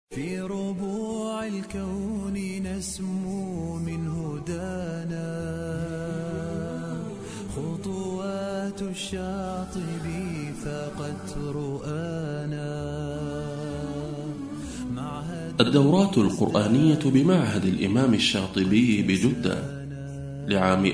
في ربوع الكون نسمو من هدانا خطوات الشاطبي فقد رؤانا. الدورات القرآنية بمعهد الإمام الشاطبي بجدة لعام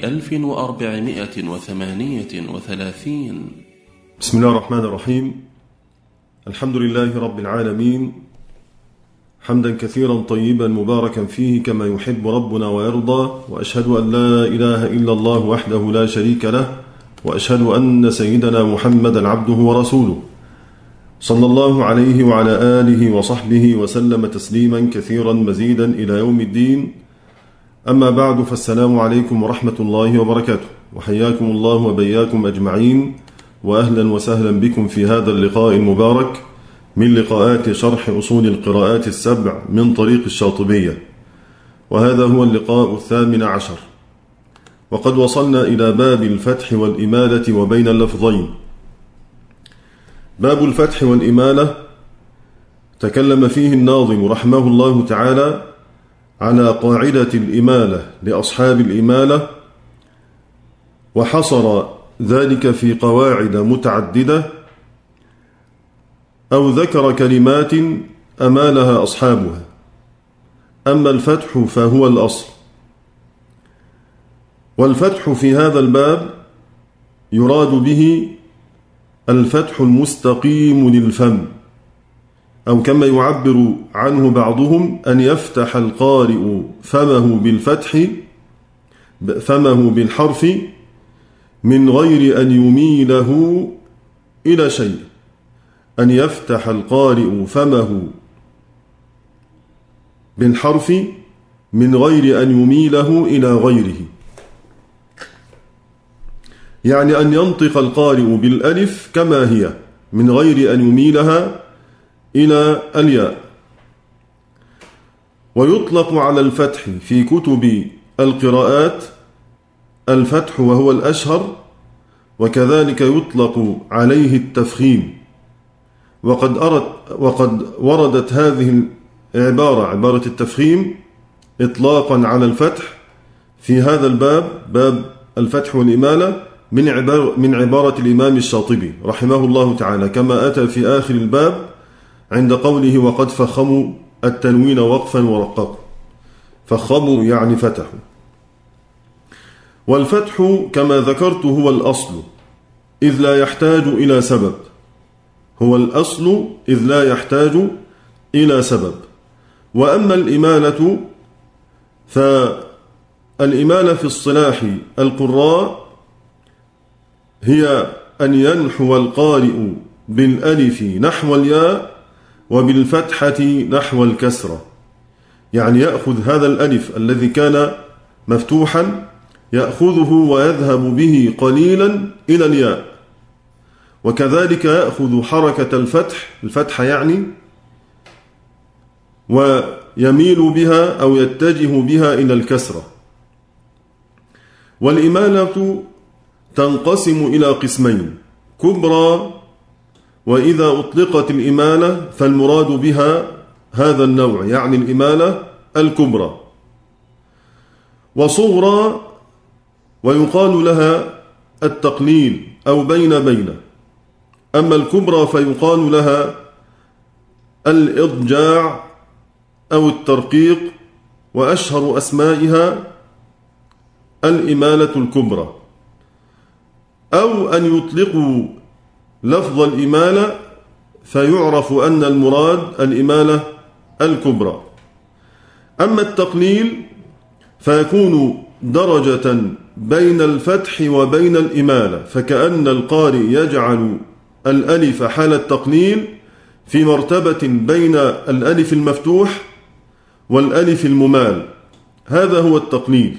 1438. بسم الله الرحمن الرحيم. الحمد لله رب العالمين، حمدا كثيرا طيبا مباركا فيه كما يحب ربنا ويرضى، وأشهد أن لا إله إلا الله وحده لا شريك له، وأشهد أن سيدنا محمدا عبده ورسوله صلى الله عليه وعلى آله وصحبه وسلم تسليما كثيرا مزيدا إلى يوم الدين. أما بعد، فالسلام عليكم ورحمة الله وبركاته، وحياكم الله وبياكم أجمعين، وأهلا وسهلا بكم في هذا اللقاء المبارك من لقاءات شرح أصول القراءات السبع من طريق الشاطبية، وهذا هو اللقاء 18، وقد وصلنا إلى باب الفتح والإمالة وبين اللفظين. باب الفتح والإمالة تكلم فيه الناظم رحمه الله تعالى على قاعدة الإمالة لأصحاب الإمالة، وحصر ذلك في قواعد متعددة، أو ذكر كلمات أمالها أصحابها. أما الفتح فهو الأصل، والفتح في هذا الباب يراد به الفتح المستقيم للفم، أو كما يعبر عنه بعضهم أن يفتح القارئ فمه بالحرف من غير أن يميله إلى شيء. أن يفتح القارئ فمه بالحرف من غير أن يميله إلى غيره، يعني أن ينطق القارئ بالألف كما هي من غير أن يميلها إلى الياء. ويطلق على الفتح في كتب القراءات الفتح وهو الأشهر، وكذلك يطلق عليه التفخيم. وقد وردت هذه العبارة، عبارة التفخيم، إطلاقا على الفتح في هذا الباب، باب الفتح والإمالة، من عبارة الإمام الشاطبي رحمه الله تعالى، كما أتى في آخر الباب عند قوله وقد فخموا التنوين وقفا ورققوا. فخموا يعني فتحوا. والفتح كما ذكرت هو الأصل إذ لا يحتاج إلى سبب، هو الأصل إذ لا يحتاج إلى سبب. وأما الإمالة فالإمالة في اصطلاح القراء هي أن ينحو القارئ بالألف نحو الياء وبالفتحة نحو الكسرة، يعني يأخذ هذا الألف الذي كان مفتوحا يأخذه ويذهب به قليلا إلى الياء، وكذلك يأخذ حركة الفتح يعني، ويميل بها أو يتجه بها إلى الكسرة. والإمالة تنقسم إلى قسمين: كبرى، وإذا أطلقت الإمالة فالمراد بها هذا النوع، يعني الإمالة الكبرى، وصغرى، ويقال لها التقليل أو بين. أما الكبرى فيقال لها الإضجاع أو الترقيق، وأشهر أسمائها الإمالة الكبرى. أو أن يطلقوا لفظ الإمالة فيعرف أن المراد الإمالة الكبرى. أما التقليل فيكون درجة بين الفتح وبين الإمالة، فكأن القارئ يجعل الألف حال التقليل في مرتبة بين الألف المفتوح والألف الممال، هذا هو التقليل.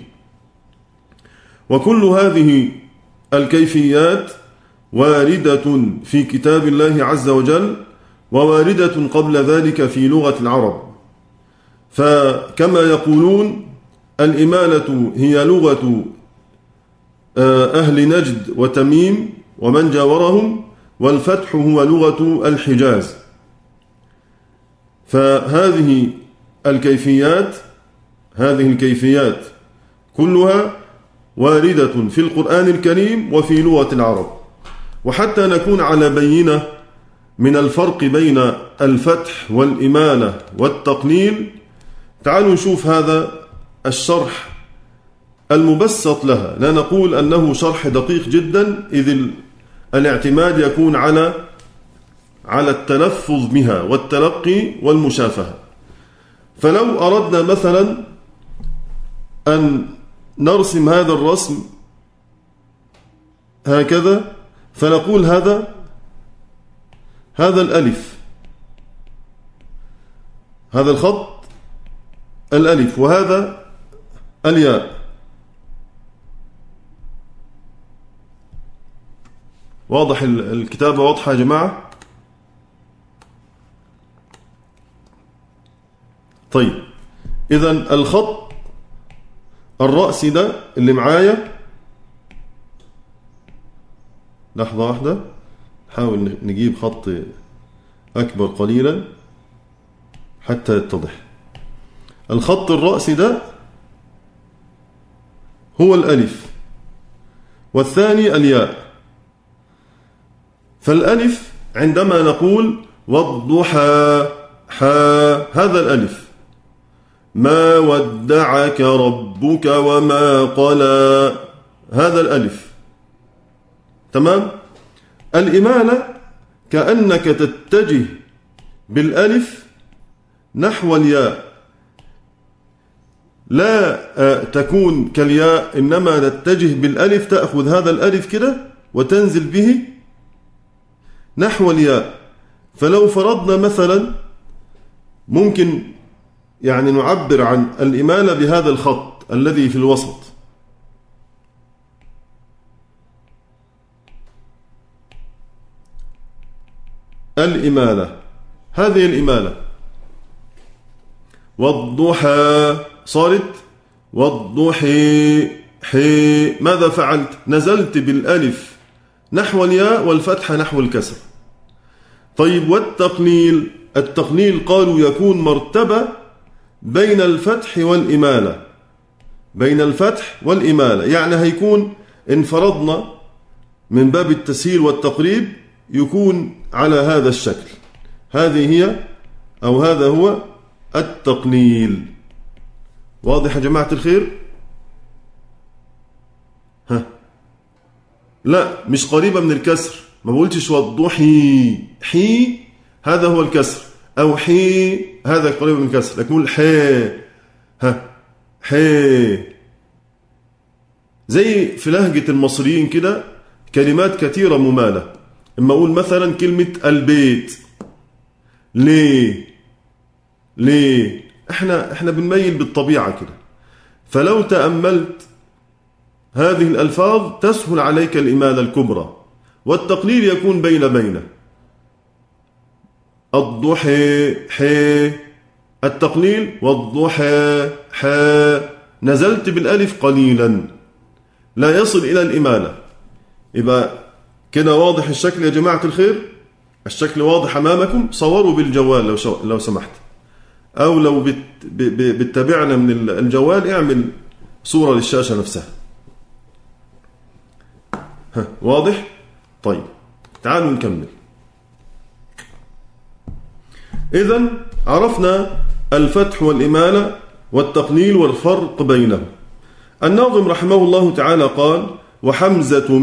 وكل هذه الكيفيات واردة في كتاب الله عز وجل، وواردة قبل ذلك في لغة العرب. فكما يقولون الإمالة هي لغة أهل نجد وتميم ومن جاورهم، والفتح هو لغة الحجاز. فهذه الكيفيات كلها واردة في القرآن الكريم وفي لغة العرب. وحتى نكون على بينة من الفرق بين الفتح والإمالة والتقليل، تعالوا نشوف هذا الشرح المبسط لها. لا نقول أنه شرح دقيق جدا، إذ الاعتماد يكون على التلفظ بها والتلقي والمشافهة. فلو أردنا مثلا أن نرسم هذا الرسم هكذا، فنقول هذا الألف، هذا الخط الألف، وهذا الياء. واضح الكتابة واضحة يا جماعة؟ طيب، إذن الخط الرأسي ده اللي معايا، لحظة واحدة نحاول نجيب خط أكبر قليلا حتى يتضح. الخط الرأسي ده هو الألف، والثاني الياء. فالألف عندما نقول والضحى هذا الألف، ما ودعك ربك وما قلى، هذا الألف. تمام؟ الإمالة كأنك تتجه بالألف نحو الياء، لا تكون كالياء، إنما نتجه بالألف، تأخذ هذا الألف كده وتنزل به نحو الياء. فلو فرضنا مثلا ممكن يعني نعبر عن الإمالة بهذا الخط الذي في الوسط، الإمالة، هذه الإمالة. والضحى صارت والضحي حي، ماذا فعلت؟ نزلت بالألف نحو الياء والفتحة نحو الكسر. طيب، والتقليل، التقليل قالوا يكون مرتبة بين الفتح والإمالة، بين الفتح والإمالة. يعني هيكون إن فرضنا من باب التسهيل والتقريب يكون على هذا الشكل. هذه هي أو هذا هو التقليل. واضح يا جماعة الخير؟ لا، مش قريبة من الكسر، ما بقولتش والضحي، حي هذا هو الكسر، أو حي هذا قريب من الكسر، لكن نقول حي، حي. زي في لهجة المصريين كده كلمات كثيرة ممالة. اما اقول مثلا كلمة البيت، ليه احنا بنميل بالطبيعة كده. فلو تأملت هذه الألفاظ تسهل عليك الإمالة الكبرى، والتقليل يكون بين الضحى حي، التقليل والضحى حا، نزلت بالألف قليلا لا يصل إلى الإمالة. يبقى كده واضح الشكل يا جماعة الخير؟ الشكل واضح أمامكم؟ صوروا بالجوال لو سمحت، أو لو بتتابعنا من الجوال اعمل صورة للشاشة نفسها. واضح؟ طيب، تعالوا نكمل. إذن عرفنا الفتح والإمالة والتقليل والفرق بينهم. الناظم رحمه الله تعالى قال: وحمزة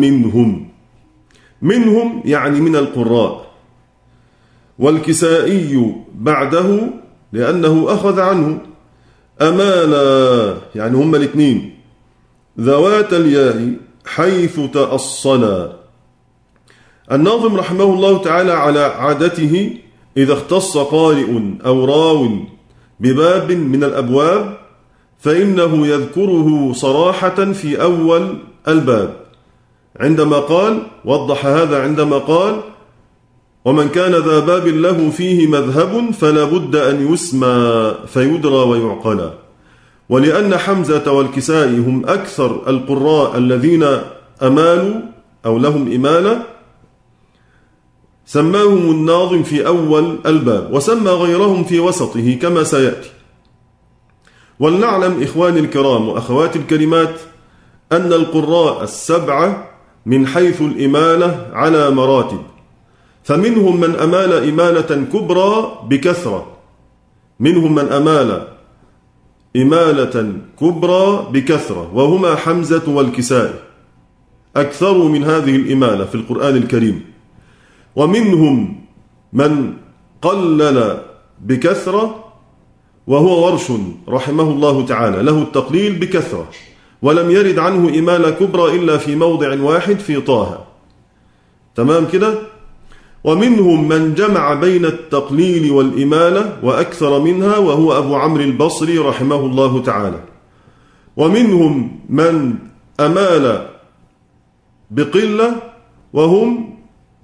منهم يعني من القراء، والكسائي بعده لأنه أخذ عنه، أمالا يعني هم الاثنين، ذوات الياء حيث تأصلا. الناظم رحمه الله تعالى على عادته إذا اختص قارئ أو راو بباب من الأبواب فإنه يذكره صراحة في أول الباب، عندما قال وضح هذا عندما قال: ومن كان ذا باب له فيه مذهب فلا بد أن يسمى فيدرى ويعقل. ولأن حمزة والكسائي هم أكثر القراء الذين أمالوا أو لهم إمالة، سماهم الناظم في أول الباب، وسمى غيرهم في وسطه كما سيأتي. ولنعلم إخواني الكرام وأخواتي الكريمات أن القراء السبعة من حيث الإمالة على مراتب، فمنهم من أمال إمالة كبرى بكثرة، منهم من أمال إمالة كبرى بكثرة وهما حمزة والكسائي، أكثر من هذه الإمالة في القرآن الكريم. ومنهم من قلل بكثرة وهو ورش رحمه الله تعالى، له التقليل بكثرة، ولم يرد عنه إمالة كبرى إلا في موضع واحد في طه. تمام كده؟ ومنهم من جمع بين التقليل والإمالة وأكثر منها، وهو أبو عمرو البصري رحمه الله تعالى. ومنهم من أمال بقلة، وهم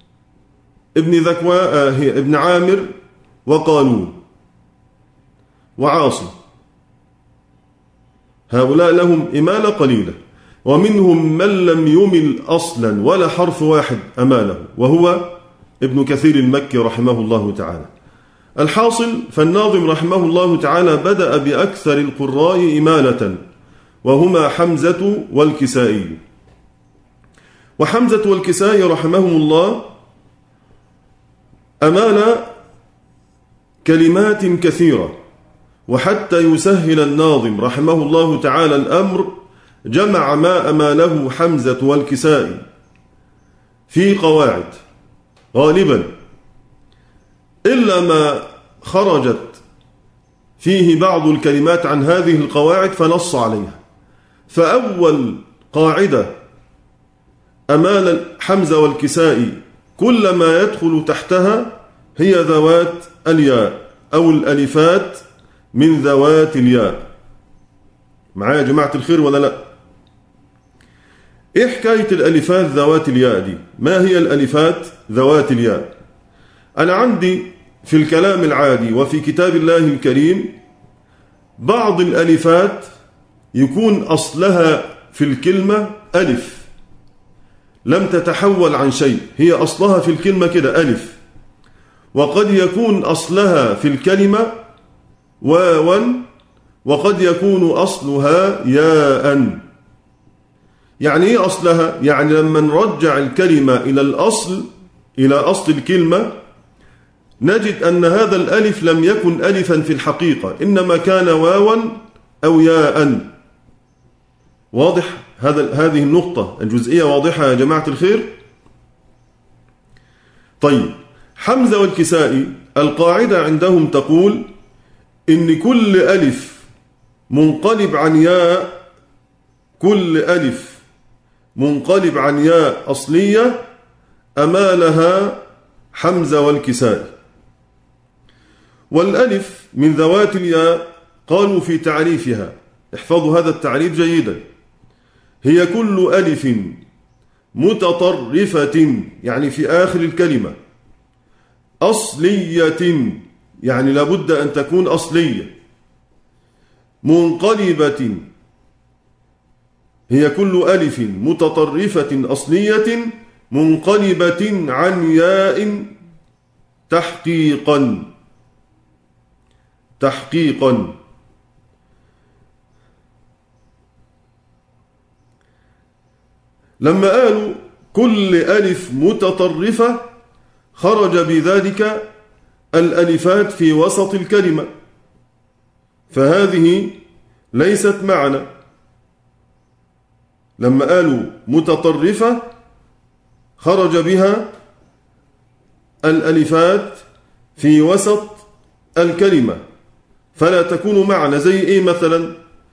ابن عامر وقالون وعاصم، هؤلاء لهم إمالة قليلة. ومنهم من لم يمل أصلا ولا حرف واحد أماله، وهو ابن كثير المكي رحمه الله تعالى. الحاصل فالناظم رحمه الله تعالى بدأ بأكثر القراء إمالة، وهما حمزة والكسائي. وحمزة والكسائي رحمهم الله أمال كلمات كثيرة، وحتى يسهل الناظم رحمه الله تعالى الأمر جمع ما أماله حمزة والكسائي في قواعد غالبا، إلا ما خرجت فيه بعض الكلمات عن هذه القواعد فنص عليها. فأول قاعدة أمال حمزة والكسائي كل ما يدخل تحتها هي ذوات الياء أو الألفات من ذوات الياء. معايا يا جماعة الخير ولا لا؟ إيه حكاية الألفات ذوات الياء دي؟ ما هي الألفات ذوات الياء؟ أنا عندي في الكلام العادي وفي كتاب الله الكريم بعض الألفات يكون أصلها في الكلمة ألف، لم تتحول عن شيء، هي أصلها في الكلمة كده ألف. وقد يكون أصلها في الكلمة واوا، وقد يكون أصلها ياء. يعني إيه أصلها؟ يعني لما نرجع الكلمة إلى الأصل، إلى أصل الكلمة، نجد أن هذا الألف لم يكن ألفا في الحقيقة، إنما كان واوا أو ياء. واضح؟ هذه النقطة الجزئية واضحة يا جماعة الخير؟ طيب، حمزة والكسائي القاعدة عندهم تقول إن كل ألف منقلب عن ياء، كل ألف منقلب عن ياء أصلية أمالها حمزة والكسائي. والألف من ذوات الياء قالوا في تعريفها، احفظوا هذا التعريف جيدا، هي كل ألف متطرفة يعني في آخر الكلمة، أصلية يعني لابد أن تكون أصلية، منقلبة هي كل ألف متطرفة أصلية منقلبة عن ياء تحقيقا. لما قالوا كل ألف متطرفة خرج بذلك الألفات في وسط الكلمة، فهذه ليست معنى. لما قالوا متطرفة خرج بها الألفات في وسط الكلمة، فلا تكون معنى. زي إيه مثلا؟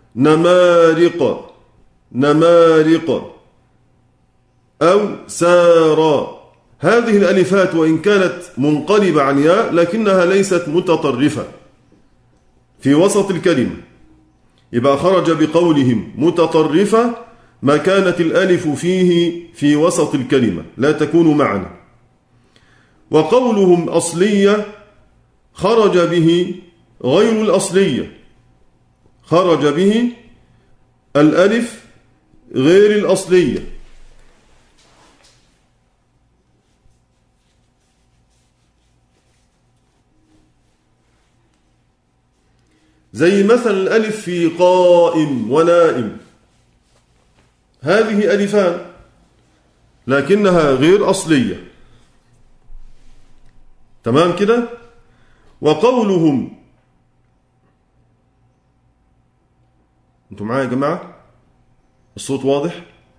نمارق أو سارا. هذه الألفات وإن كانت منقلبة عن ياء لكنها ليست متطرفة في وسط الكلمة، يبقى خرج بقولهم متطرفة ما كانت الألف فيه في وسط الكلمة، لا تكون معنى. وقولهم أصلية خرج به غير الأصلية، خرج به الألف غير الأصلية. زي مثلا الألف في قائم ونائم، هذه ألفان لكنها غير أصلية. تمام كده؟ وقولهم، أنتم معايا يا جماعة؟ الصوت واضح؟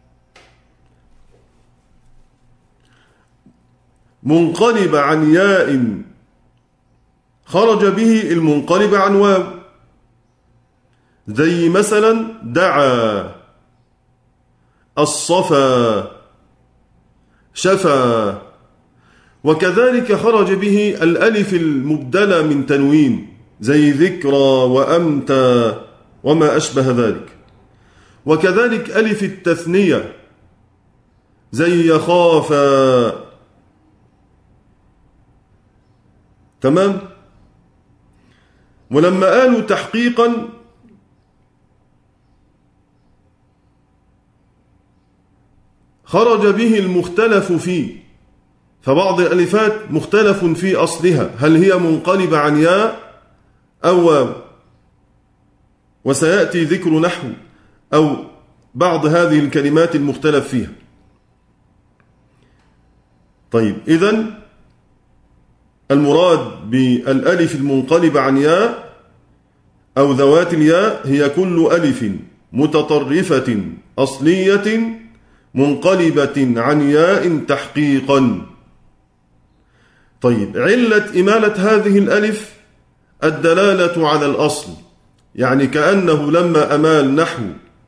منقلب عن ياء خرج به المنقلب عن واو، زي مثلا دعا، الصفا، شفا. وكذلك خرج به الألف المبدلة من تنوين، زي ذكرى وأمتى وما أشبه ذلك. وكذلك ألف التثنية، زي يخافا. تمام؟ ولما قالوا تحقيقا خرج به المختلف فيه، فبعض الألفات مختلف في أصلها، هل هي منقلبة عن ياء أو واو، وسيأتي ذكر نحو أو بعض هذه الكلمات المختلف فيها. طيب، إذن المراد بالألف المنقلبة عن ياء أو ذوات الياء هي كل ألف متطرفة أصلية منقلبة عن ياء تحقيقا. طيب، علة إمالة هذه الألف الدلالة على الأصل، يعني كأنه لما أمال نحو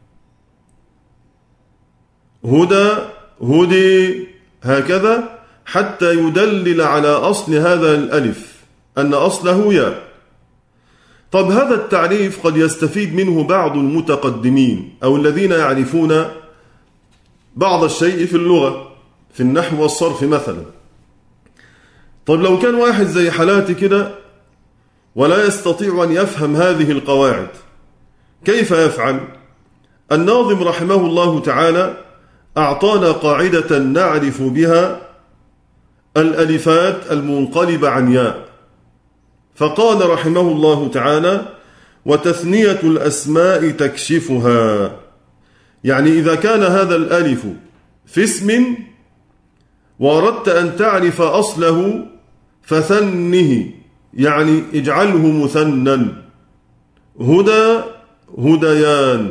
هدى، هدي، هكذا، حتى يدلل على أصل هذا الألف أن أصله ياء. طب هذا التعريف قد يستفيد منه بعض المتقدمين أو الذين يعرفون بعض الشيء في اللغة، في النحو والصرف مثلا. طب لو كان واحد زي حالاتي كده ولا يستطيع أن يفهم هذه القواعد، كيف يفعل؟ الناظم رحمه الله تعالى أعطانا قاعدة نعرف بها الألفات المنقلبة عن ياء، فقال رحمه الله تعالى: وتثنية الأسماء تكشفها. يعني إذا كان هذا الألف في اسم وأردت أن تعرف أصله فثنه، يعني اجعله مثنى، هدى، هديان،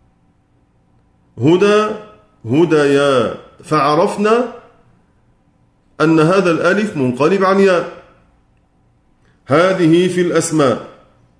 هدى، هديا، فعرفنا أن هذا الألف منقلب عن ياء. هذه في الأسماء.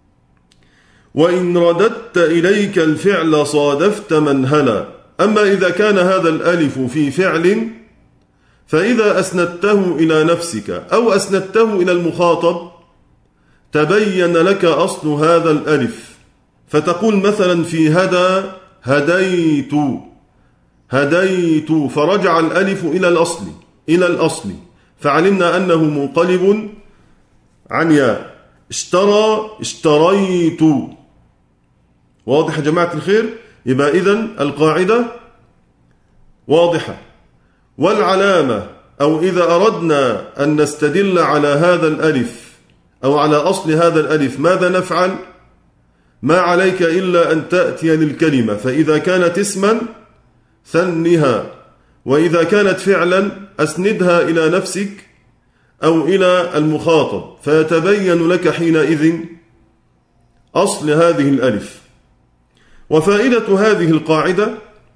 وإن رددت إليك الفعل صادفت منهلا. أما إذا كان هذا الألف في فعل، فإذا أسندته إلى نفسك أو أسندته إلى المخاطب تبين لك أصل هذا الألف، فتقول مثلا في هدى هديت، هديت، فرجع الألف إلى الأصل، فعلمنا أنه منقلب عن ياء. اشترى، اشتريت. واضح يا جماعة الخير؟ يبقى إذن القاعدة واضحة. والعلامة، أو إذا أردنا أن نستدل على هذا الألف أو على أصل هذا الألف ماذا نفعل؟ ما عليك إلا أن تأتي للكلمة، فإذا كانت اسما ثنها، وإذا كانت فعلا أسندها إلى نفسك أو إلى المخاطب، فيتبين لك حينئذ أصل هذه الألف. وفائدة هذه القاعدة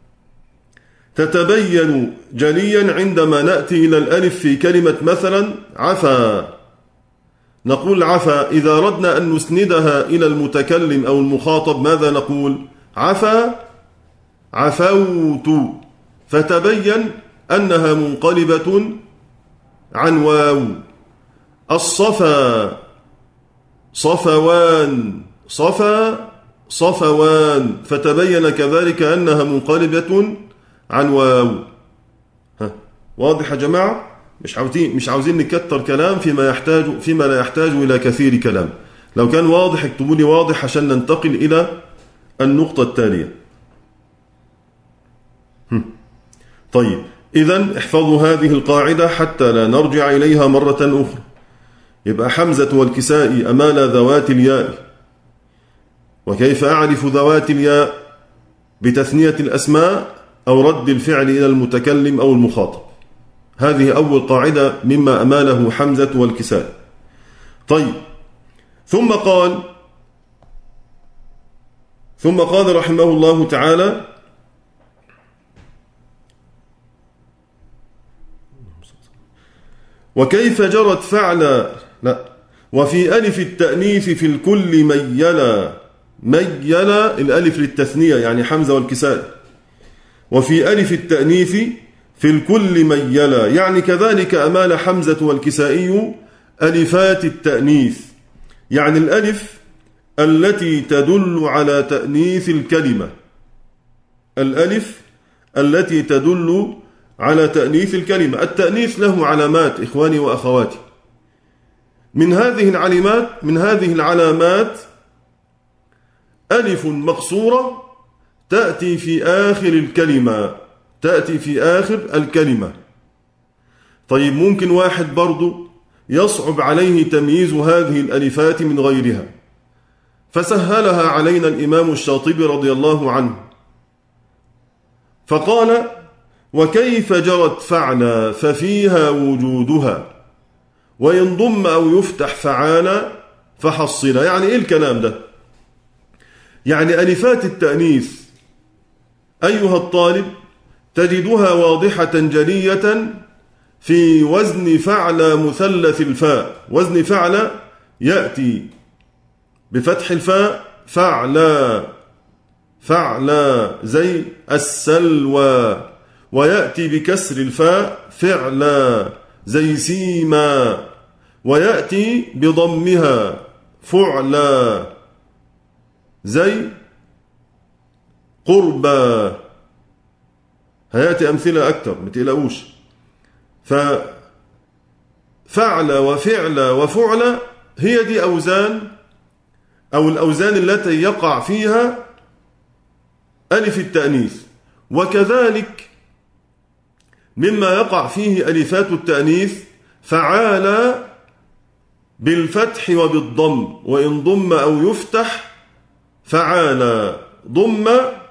تتبين جليا عندما نأتي إلى الألف في كلمة مثلا عفا. نقول عفا، إذا أردنا أن نسندها إلى المتكلم أو المخاطب ماذا نقول؟ عفا، عفوت، فتبين أنها منقلبة عن واو. الصفا، صفوان، صفا، صفوان، فتبين كذلك أنها منقلبة عن واو. واضح يا جماعة؟ مش عاوزين نكتر كلام فيما لا يحتاج إلى كثير كلام. لو كان واضح اكتبوا لي واضح عشان ننتقل إلى النقطة التالية. طيب، إذن احفظوا هذه القاعدة حتى لا نرجع إليها مرة أخرى. يبقى حمزة والكسائي أمال ذوات الياء وكيف أعرف ذوات الياء بتثنية الأسماء أو رد الفعل إلى المتكلم أو المخاطب. هذه أول قاعدة مما أماله حمزة والكسائي. طيب، ثم قال رحمه الله تعالى: وكيف جرت فعل وفي ألف التأنيث في الكل ميلا الألف للتثنية يعني حمزة والكسائي، وفي ألف التأنيث في الكل ميلا يعني كذلك أمال حمزة والكسائي ألفات التأنيث، يعني الألف التي تدل على تأنيث الكلمة، الألف التي تدل على تأنيث الكلمة. التأنيث له علامات إخواني وأخواتي، من هذه العلامات ألف مقصورة تأتي في آخر الكلمة. طيب، ممكن واحد برضو يصعب عليه تمييز هذه الألفات من غيرها، فسهلها علينا الإمام الشاطبي رضي الله عنه فقال: وكيف جرت فعلا ففيها وجودها وإن ضم أو يفتح فعالا فحصلا. يعني إيه الكلام ده؟ يعني ألفات التأنيث أيها الطالب تجدها واضحة جلية في وزن فعل مثلث الفاء. وزن فعل يأتي بفتح الفاء فعلا زي السلوى، ويأتي بكسر الفاء فعلا زي سيما، ويأتي بضمها فعلا زي قربا. هيأتي أمثلة أكتر متقلقوش. ففعل وفعل وفعل هي دي أوزان أو الأوزان التي يقع فيها ألف التأنيث. وكذلك مما يقع فيه ألفات التأنيث فعال بالفتح وبالضم، وإن ضم أو يفتح فعال، ضم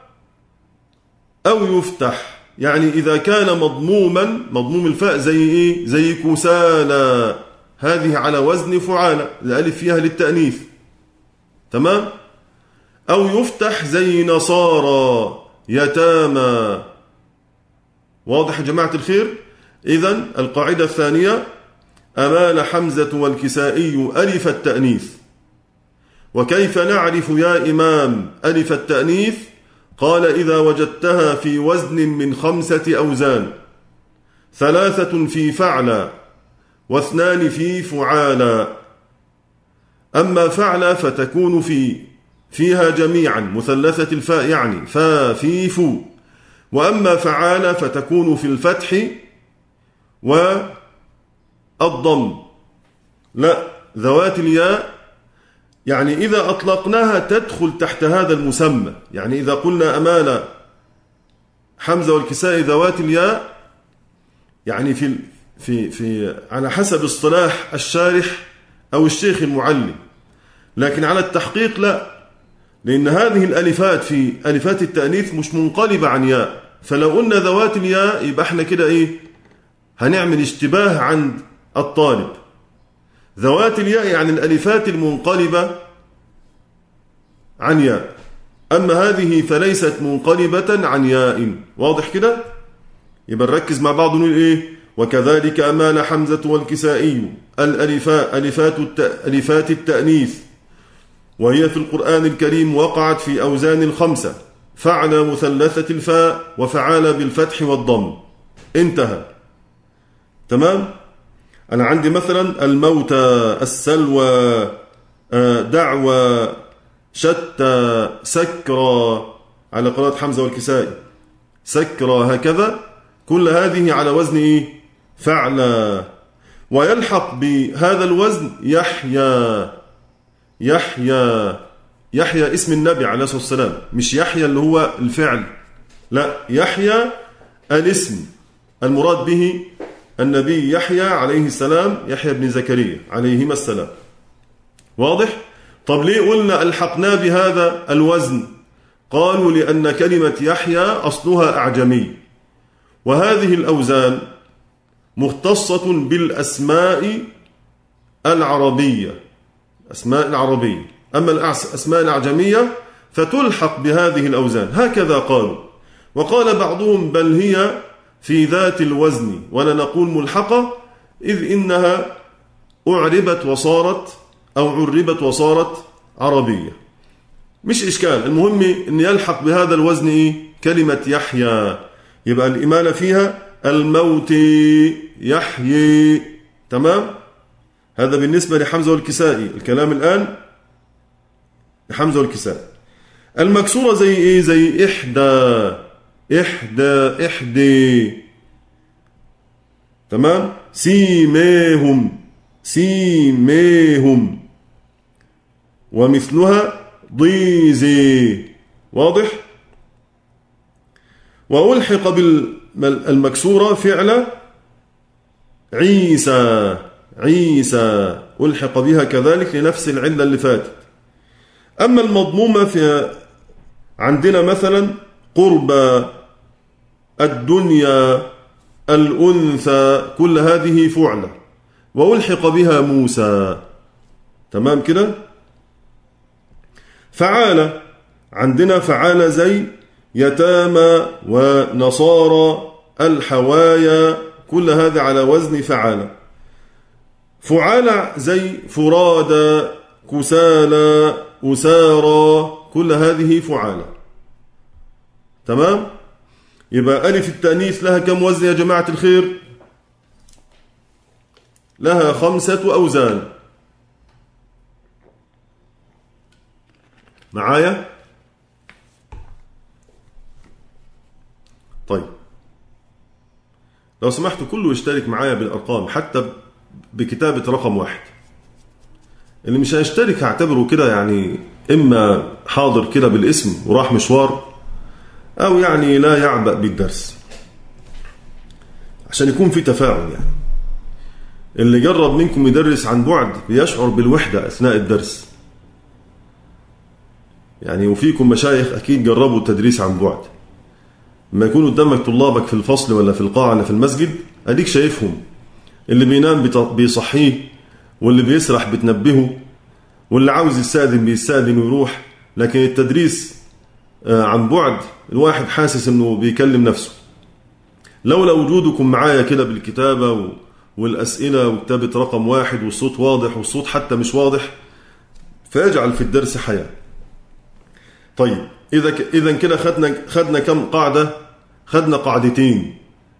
أو يفتح، يعني إذا كان مضموم الفاء زي إيه؟ زي كسالى، هذه على وزن فعال، الألف فيها للتأنيث، تمام؟ أو يفتح زي نصارى، يتامى. واضح يا جماعة الخير؟ إذن القاعدة الثانية: أمال حمزة والكسائي ألف التأنيث. وكيف نعرف يا إمام ألف التأنيث؟ قال: إذا وجدتها في وزن من 5 أوزان، 3 في فعلا، و2 في فعالا. أما فعلا فتكون فيها جميعا مثلثة الفاء يعني فا في فو، وأما فعالا فتكون في الفتح والضم. لا، ذوات الياء يعني إذا أطلقناها تدخل تحت هذا المسمى. يعني إذا قلنا أمال حمزة والكسائي ذوات الياء، يعني في على حسب اصطلاح الشارح أو الشيخ المعلم، لكن على التحقيق لا، لأن هذه الألفات في ألفات التأنيث مش منقلبة عن ياء. فلو قلنا ذوات الياء يبقى احنا كده إيه؟ هنعمل اشتباه عند الطالب. ذوات الياء يعني الألفات المنقلبة عن ياء، أما هذه فليست منقلبة عن ياء. واضح كده؟ يبقى نركز مع بعض ونقول إيه؟ وكذلك أمال حمزة والكسائي ألفات التأنيث، وهي في القرآن الكريم وقعت في أوزان 5: فعل مثلثة الفاء، وفعال بالفتح والضم. انتهى. تمام؟ أنا عندي مثلا الموتى، السلوى، دعوى، شتى، سكرى على قراءة حمزة والكسائي، سكرى، هكذا كل هذه على وزن إيه؟ فعلا. ويلحق بهذا الوزن يحيى. يحيى اسم النبي عليه الصلاة والسلام، مش يحيى اللي هو الفعل، لا، يحيى الاسم المراد به النبي يحيى عليه السلام، يحيى بن زكريا عليهما السلام. واضح؟ طب ليه قلنا ألحقنا بهذا الوزن؟ قالوا لأن كلمة يحيى أصلها أعجمي، وهذه الأوزان مختصة بالأسماء العربية، أسماء العربية، أما الأسماء الأعجمية فتلحق بهذه الأوزان، هكذا قالوا. وقال بعضهم بل هي في ذات الوزن ولا نقول ملحقة، إذ إنها أعربت وصارت عربية، مش إشكال. المهم أن يلحق بهذا الوزن إيه؟ كلمة يحيى، يبقى الإمالة فيها الموت يحيي. تمام؟ هذا بالنسبة لحمزة والكسائي. الكلام الآن لحمزة والكسائي. المكسورة زي إيه؟ زي إحدى. تمام؟ سيميهم ومثلها ضيزي. واضح؟ وألحق بالمكسورة فعل عيسى، ألحق بها كذلك لنفس العلة اللي فاتت. أما المضمومة في عندنا مثلا قربى، الدنيا، الأنثى، كل هذه فعلة وألحق بها موسى. تمام كده؟ فعالة، عندنا فعالة زي يتامى ونصارى، الحوايا، كل هذا على وزن فعالة. فعالة زي فرادى، كسالى، أسارى، كل هذه فعالة. تمام؟ يبقى ألف التأنيث لها كم وزن يا جماعة الخير؟ لها 5 أوزان. معايا؟ طيب، لو سمحتوا كله يشترك معايا بالأرقام، حتى بكتابة رقم 1. اللي مش هيشترك هعتبره كده يعني إما حاضر كده بالاسم وراح مشوار، أو يعني لا يعبأ بالدرس، عشان يكون في تفاعل. يعني اللي جرب منكم يدرس عن بعد بيشعر بالوحدة أثناء الدرس يعني، وفيكم مشايخ أكيد جربوا التدريس عن بعد. لما يكون قدامك طلابك في الفصل ولا في القاعة ولا في المسجد، أديك شايفهم، اللي بينام بيصحيه، واللي بيسرح بتنبهه، واللي عاوز يستأذن بيستأذن ويروح. لكن التدريس عن بعد الواحد حاسس انه بيكلم نفسه. لولا وجودكم معايا كده بالكتابة والأسئلة وكتابة رقم 1 والصوت واضح والصوت حتى مش واضح، فيجعل في الدرس حياة. طيب، إذا كده خدنا كم قاعدة؟ خدنا قاعدتين.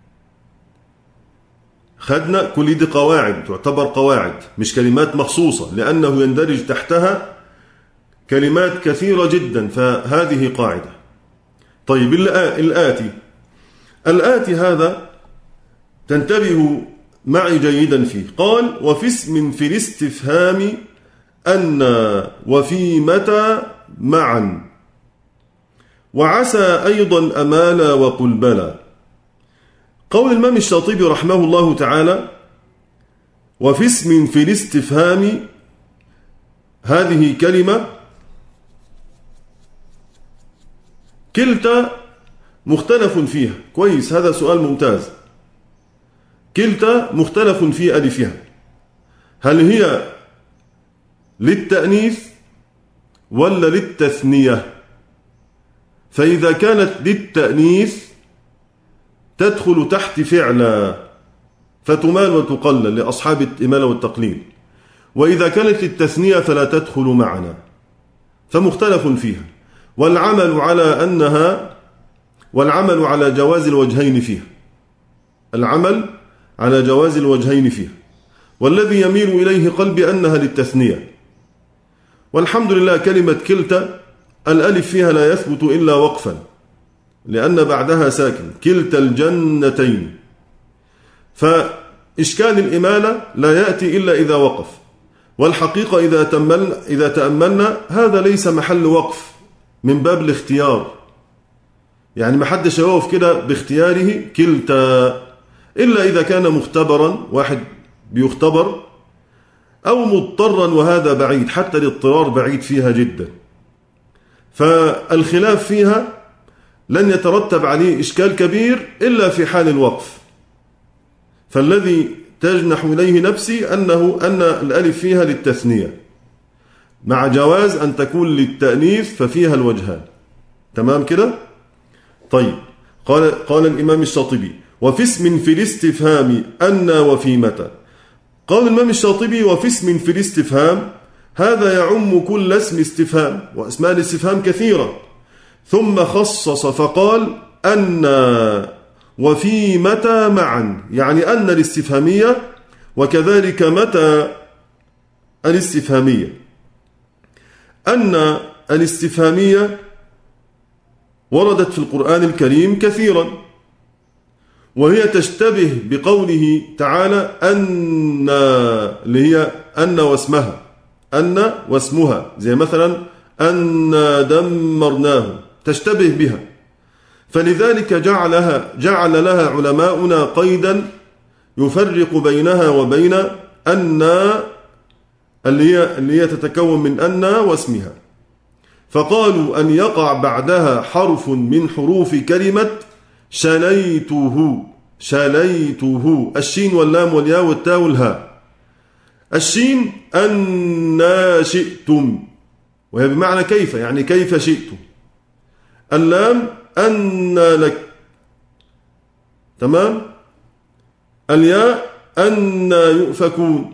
خدنا كل دي قواعد، تعتبر قواعد مش كلمات مخصوصة، لأنه يندرج تحتها كلمات كثيرة جدا، فهذه قاعدة. طيب، الآتي هذا تنتبه معي جيدا فيه. قال وفي اسم في الاستفهام أن وفي متى معا، وعسى أيضا أمالا وقل بلى. قول الإمام الشاطبي رحمه الله تعالى وفي اسم في الاستفهام، هذه كلمة كلتا مختلف فيها. كويس، هذا سؤال ممتاز. كلتا مختلف في ألفها، هل هي للتأنيث ولا للتثنية؟ فإذا كانت للتأنيث تدخل تحت فعلا فتمال وتقلل لأصحاب الإمالة والتقليل، وإذا كانت للتثنية فلا تدخل معنا، فمختلف فيها. والعمل على جواز الوجهين فيها، العمل على جواز الوجهين فيها، والذي يميل إليه قلبي أنها للتثنية. والحمد لله كلمة كلتا الألف فيها لا يثبت إلا وقفا، لأن بعدها ساكن، كلتا الجنتين. فإشكال الإمالة لا يأتي إلا إذا وقف. والحقيقة إذا تأملنا هذا ليس محل وقف من باب الاختيار، يعني ما حدش يوقف كده باختياره كلتا، إلا إذا كان مختبرا، واحد بيختبر أو مضطرا، وهذا بعيد، حتى الاضطرار بعيد فيها جدا. فالخلاف فيها لن يترتب عليه إشكال كبير إلا في حال الوقف. فالذي تجنح إليه نفسي أن الألف فيها للتثنية، مع جواز أن تكون للتأنيث، ففيها الوجهان. تمام كده؟ طيب، قال الإمام الشاطبي: وفي اسم في الاستفهام أن وفي متى. قال الإمام الشاطبي: وفي اسم في الاستفهام، هذا يعم كل اسم استفهام، وأسماء الاستفهام كثيرة. ثم خصص فقال: أن وفي متى معا، يعني أن الاستفهامية وكذلك متى الاستفهامية. أن الاستفهامية وردت في القرآن الكريم كثيرا، وهي تشتبه بقوله تعالى أن، اللي هي أن واسمها، أن واسمها، زي مثلا أن دمرناه، تشتبه بها. فلذلك جعل لها علماؤنا قيدا يفرق بينها وبين أن اللي هي تتكون من أن واسمها. فقالوا أن يقع بعدها حرف من حروف كلمة شليته. شليته، الشين واللام والياء والتاء والهاء. الشين أن شئتم، وهي بمعنى كيف، يعني كيف شئتم. اللام أن لك، تمام. الياء أن يؤفكون.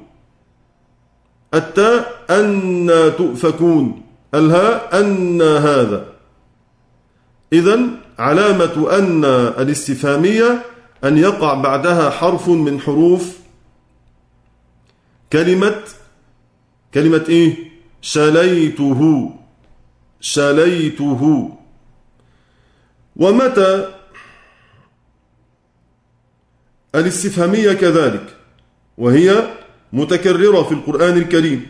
التاء أن تؤفكون. الهاء أن هذا. إذن علامة أن الاستفهامية أن يقع بعدها حرف من حروف كلمة إيه؟ شليته. شليته. ومتى الاستفهامية كذلك، وهي متكررة في القرآن الكريم.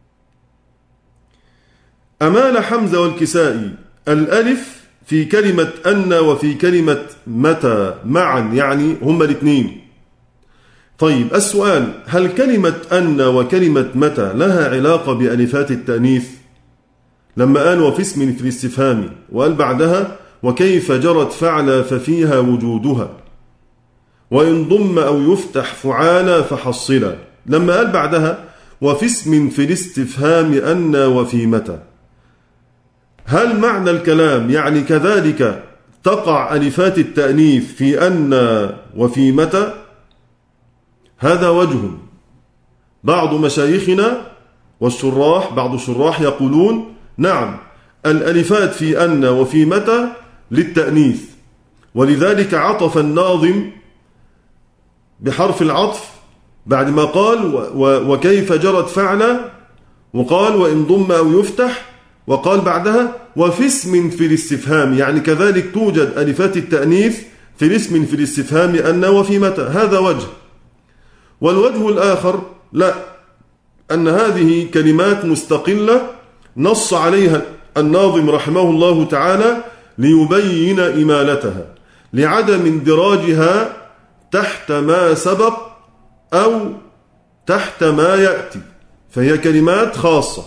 أمال حمزة والكسائي الألف في كلمة أن وفي كلمة متى معا، يعني هما الاثنين. طيب، السؤال: هل كلمة أن وكلمة متى لها علاقة بألفات التأنيث؟ لما قال وفي اسم في الاستفهام، وقال بعدها وكيف جرت فعل ففيها وجودها، وإن ضم أو يفتح فعالا فحصلا. لما قال بعدها وفي اسم في الاستفهام أن وفي متى، هل معنى الكلام يعني كذلك تقع ألفات التأنيث في أن وفي متى؟ هذا وجه. بعض مشايخنا والشراح، بعض الشراح يقولون نعم، الألفات في أن وفي متى للتأنيث، ولذلك عطف الناظم بحرف العطف بعد ما قال وكيف جرت فعل، وقال وإن ضم أو يفتح، وقال بعدها وفي اسم في الاستفهام، يعني كذلك توجد ألفات التأنيث في الاسم في الاستفهام أن وفي متى. هذا وجه. والوجه الآخر لا، أن هذه كلمات مستقلة نص عليها الناظم رحمه الله تعالى ليبين إمالتها، لعدم اندراجها تحت ما سبق أو تحت ما يأتي، فهي كلمات خاصة.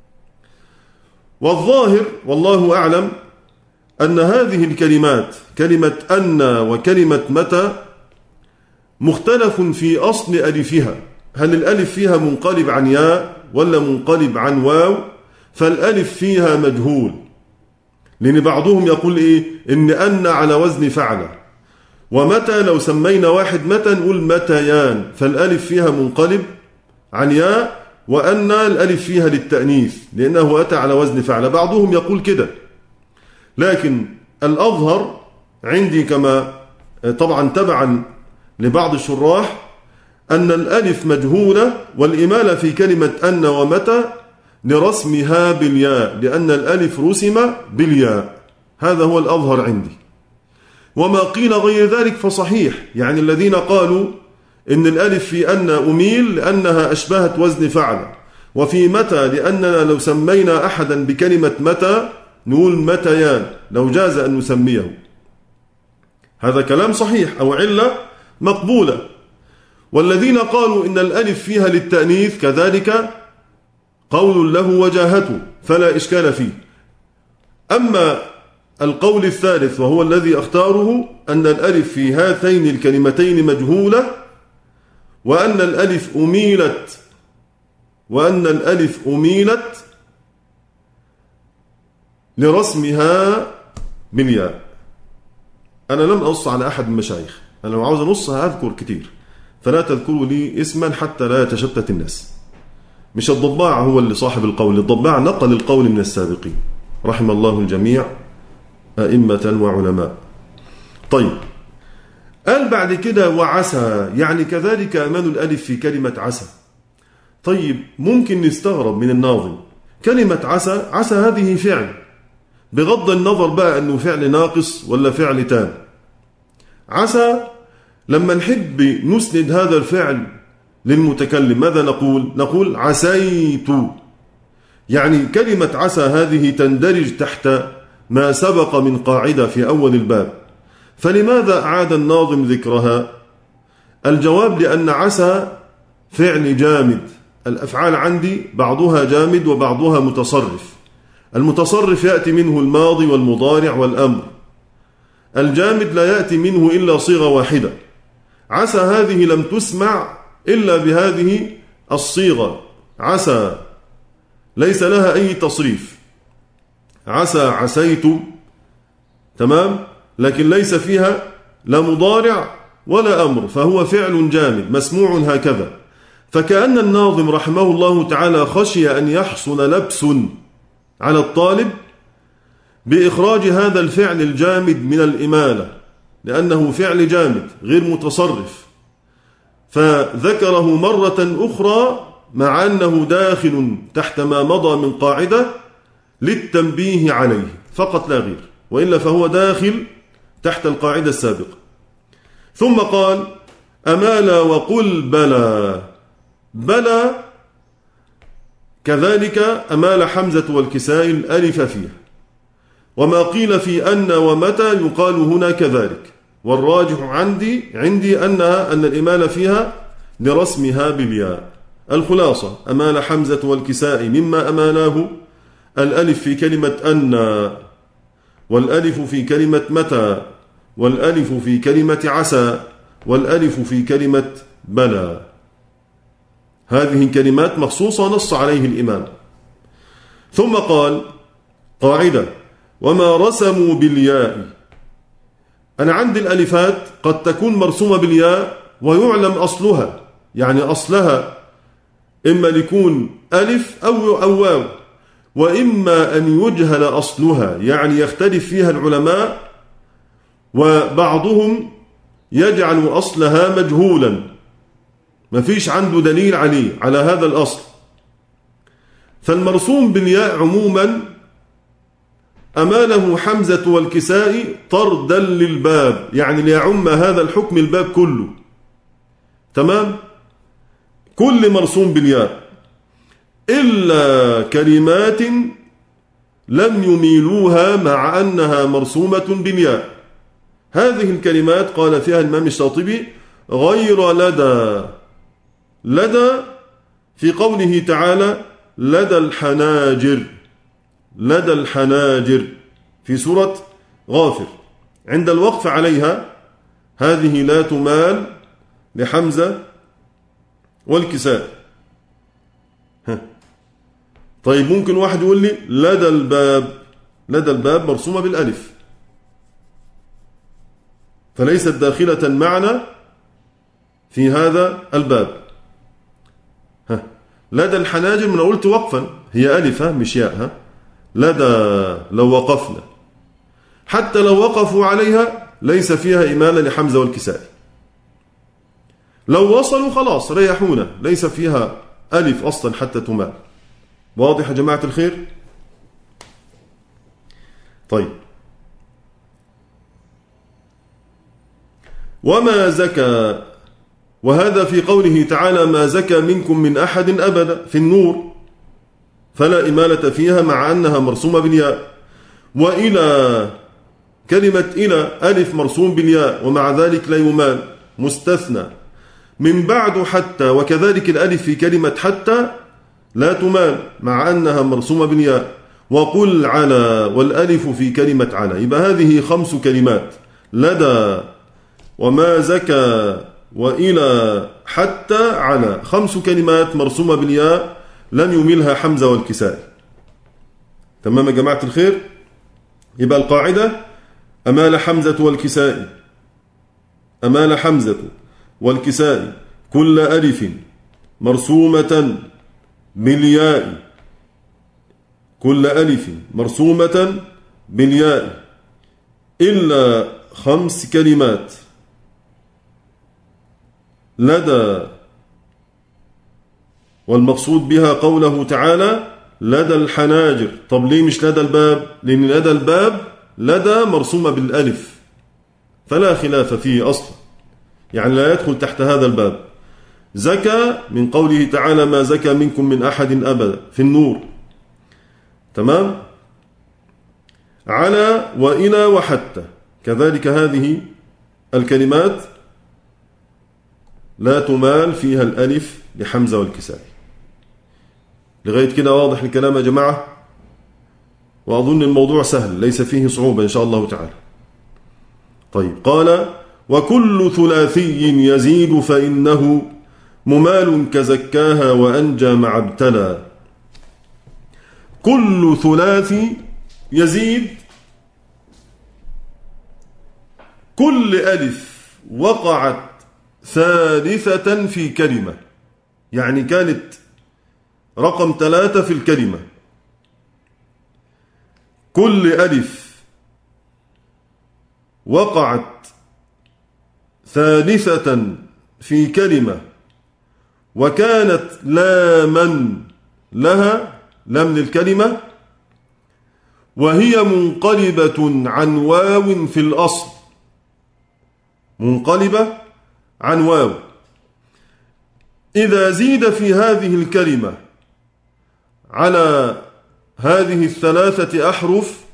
والظاهر والله أعلم أن هذه الكلمات، كلمة أن وكلمة متى، مختلف في أصل ألفها. هل الألف فيها منقلب عن ياء ولا منقلب عن واو؟ فالألف فيها مجهول، لأن بعضهم يقول إيه؟ إن على وزن فعل، ومتى لو سمينا واحد متى نقول متيان، فالألف فيها منقلب عن ياء، وأن الألف فيها للتأنيث لأنه أتى على وزن فعل. بعضهم يقول كده، لكن الأظهر عندي كما طبعا تبعا لبعض الشراح أن الألف مجهولة، والإمالة في كلمة أن ومتى لرسمها بالياء، لأن الألف رسم بالياء. هذا هو الأظهر عندي. وما قيل غير ذلك فصحيح، يعني الذين قالوا إن الألف في أن أميل لأنها أشبهت وزن فعل، وفي متى لأننا لو سمينا أحدا بكلمة متى نقول متيان لو جاز أن نسميه. هذا كلام صحيح أو علة مقبولة. والذين قالوا إن الألف فيها للتأنيث كذلك قول له وجاهته فلا إشكال فيه. أما القول الثالث وهو الذي أختاره أن الألف في هاتين الكلمتين مجهولة وأن الألف أميلت لرسمها بالياء. أنا لم أنص على أحد المشايخ، أنا لو عاوز أنص هذكر كتير، فلا تذكروا لي اسما حتى لا يتشتت الناس. مش الضباع هو اللي صاحب القول، الضباع نقل القول من السابقين رحم الله الجميع أئمة وعلماء. طيب، قال بعد كده وعسى، يعني كذلك أمان الألف في كلمة عسى. طيب، ممكن نستغرب من الناظم، كلمة عسى، عسى هذه فعل، بغض النظر بقى أنه فعل ناقص ولا فعل تام. عسى لما نحب نسند هذا الفعل للمتكلم ماذا نقول؟ نقول عسيت. يعني كلمة عسى هذه تندرج تحت ما سبق من قاعدة في أول الباب، فلماذا أعاد الناظم ذكرها؟ الجواب لأن عسى فعل جامد، الأفعال عندي بعضها جامد وبعضها متصرف. المتصرف يأتي منه الماضي والمضارع والأمر، الجامد لا يأتي منه إلا صيغة واحدة. عسى هذه لم تسمع إلا بهذه الصيغة، عسى ليس لها أي تصريف، عسى عسيت، تمام، لكن ليس فيها لا مضارع ولا أمر، فهو فعل جامد مسموع هكذا. فكأن الناظم رحمه الله تعالى خشي أن يحصل لبس على الطالب بإخراج هذا الفعل الجامد من الإمالة، لأنه فعل جامد غير متصرف، فذكره مرة أخرى مع أنه داخل تحت ما مضى من قاعدة للتنبيه عليه فقط لا غير، وإلا فهو داخل تحت القاعدة السابقة. ثم قال أمال وقل بلى. بلى كذلك أمال حمزة والكسائي الألف فيها، وما قيل في أن ومتى يقال هنا كذلك، والراجح عندي أن الإمالة فيها لرسمها بالياء. الخلاصة أمال حمزة والكسائي مما أمالاه الألف في كلمة أن، والألف في كلمة متى، والألف في كلمة عسى، والألف في كلمة بلى. هذه كلمات مخصوصة نص عليه الإمام. ثم قال قاعدة وما رسموا بالياء. أنا عندي الألفات قد تكون مرسومة بالياء ويعلم أصلها، يعني أصلها إما ليكون ألف أو واو، وإما أن يجهل أصلها، يعني يختلف فيها العلماء وبعضهم يجعل أصلها مجهولا ما فيش عنده دليل على هذا الأصل. فالمرسوم بالياء عموما أماله حمزة والكسائي طردا للباب، يعني ليعم هذا الحكم الباب كله، تمام، كل مرسوم بالياء إلا كلمات لم يميلوها مع أنها مرسومة بالياء. هذه الكلمات قال فيها الإمام الشاطبي غير لدى. لدى في قوله تعالى لدى الحناجر، لدى الحناجر في سورة غافر، عند الوقف عليها هذه لا تمال لحمزة والكساء. طيب ممكن واحد يقول لي لدى الباب، لدى الباب مرسومة بالألف فليست داخلة معنا في هذا الباب. لدى الحناجر من قلت وقفا هي ألف مش ياء، لدى لو وقفنا، حتى لو وقفوا عليها ليس فيها إمالة لحمزة والكسائي، لو وصلوا خلاص ريحونا، ليس فيها ألف أصلا حتى تمال. واضح يا جماعة الخير؟ طيب وما زكى، وهذا في قوله تعالى ما زكى منكم من أحد أبدا في النور، فلا إمالة فيها مع أنها مرسومة بالياء. وإلى كلمة إلى ألف مرسوم بالياء ومع ذلك لا يمال، مستثنى من بعد حتى، وكذلك الألف في كلمة حتى لا تمال مع أنها مرسومة بالياء. وقل على، والألف في كلمة على. يبقى هذه 5 كلمات: لدى وما زكى وإلى حتى على، 5 كلمات مرسومة بالياء لم يملها حمزة والكسائي. تمام يا جماعة الخير؟ يبقى القاعدة: أمال حمزة والكسائي، أمال حمزة والكسائي كل ألف مرسومة بالياء، كل ألف مرسومة بالياء إلا 5 كلمات: لدى، والمقصود بها قوله تعالى لدى الحناجر. طب ليه مش لدى الباب؟ لأن لدى الباب لدى مرسومة بالألف فلا خلاف فيه أصلا، يعني لا يدخل تحت هذا الباب. زكى من قوله تعالى ما زكى منكم من أحد أبدا في النور. تمام. على وإلى وحتى كذلك هذه الكلمات لا تمال فيها الألف لحمزة والكسائي. لغاية كده واضح الكلام يا جماعة؟ وأظن الموضوع سهل ليس فيه صعوبة إن شاء الله تعالى. طيب، قال وكل ثلاثي يزيد فإنه ممال كزكاها وأنجى مع ابتلى. كل ثلاثي يزيد، كل ألف وقعت ثالثة في كلمة، يعني كانت رقم 3 في الكلمة. كل ألف وقعت ثالثة في كلمة وكانت لاما لها، لام للكلمة، وهي منقلبة عن واو في الأصل، منقلبة عن واو. إذا زيد في هذه الكلمة على هذه 3 أحرف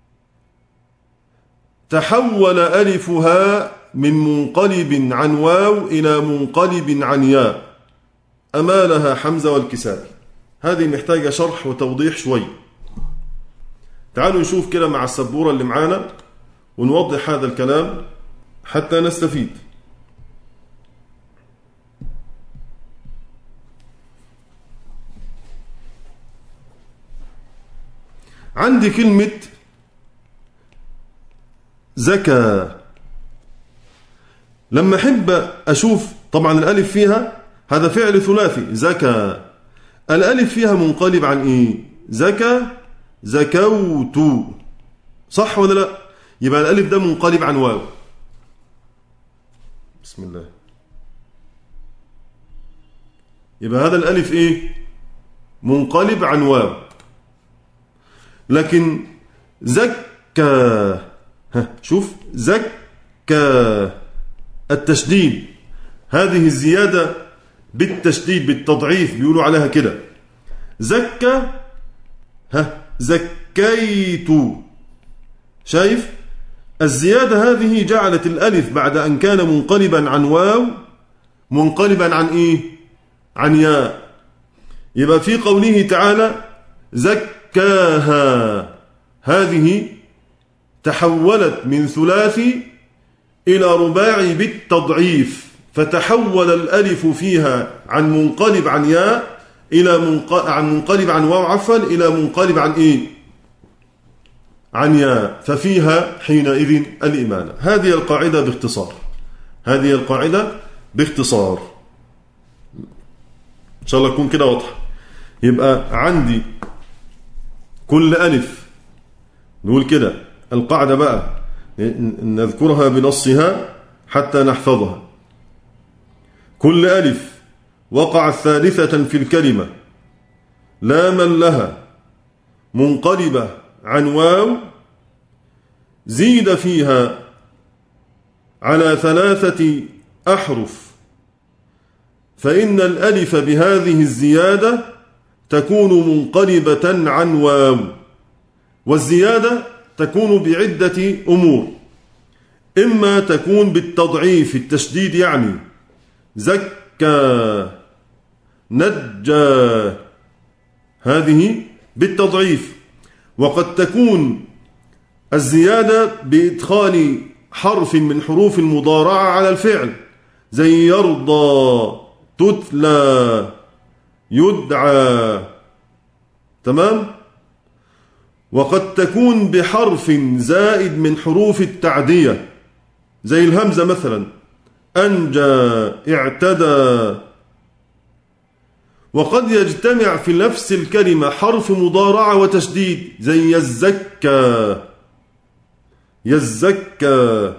تحول ألفها من منقلب عن واو إلى منقلب عن ياء، أمالها حمزة والكسائي. هذه محتاجة شرح وتوضيح شوي. تعالوا نشوف كده مع السبورة اللي معانا ونوضح هذا الكلام حتى نستفيد. عندي كلمة زكى، لما أحب أشوف طبعا الألف فيها هذا فعل ثلاثي زكى، الألف فيها منقلب عن إيه؟ زكى، زكوت، صح ولا لا؟ يبقى الألف ده منقلب عن واو. بسم الله. يبقى هذا الألف إيه؟ منقلب عن واو. لكن زكى، شوف زكى التشديد، هذه الزيادة بالتشديد بالتضعيف بيقولوا عليها كده. زكى، زكيت، شايف الزيادة هذه جعلت الألف بعد أن كان منقلبا عن واو منقلبا عن إيه؟ عن ياء. يبقى في قوله تعالى زكاها، هذه تحولت من ثلاثي إلى رباعي بالتضعيف، فتحول الألف فيها عن منقلب عن ياء إلى عن منقلب عن واو عفوا إلى منقلب عن إيه؟ عن ياء، ففيها حينئذ الإمالة. هذه القاعدة باختصار، هذه القاعدة باختصار إن شاء الله تكون كده واضحة. يبقى عندي كل ألف، نقول كده القاعدة بقى نذكرها بنصها حتى نحفظها. كل ألف وقعت ثالثة في الكلمة لاما لها منقلبة عن واو زيد فيها على 3 أحرف، فإن الألف بهذه الزيادة تكون منقلبة عن واو، والزيادة تكون بعدة أمور: إما تكون بالتضعيف التشديد، يعني زكى نجى، هذه بالتضعيف. وقد تكون الزيادة بإدخال حرف من حروف المضارعة على الفعل، زي يرضى، تتلى، يدعى، تمام. وقد تكون بحرف زائد من حروف التعدية، زي الهمزة مثلا، أنجى، اعتدى. وقد يجتمع في نفس الكلمة حرف مضارعة وتشديد، زي يزكى، يزكى،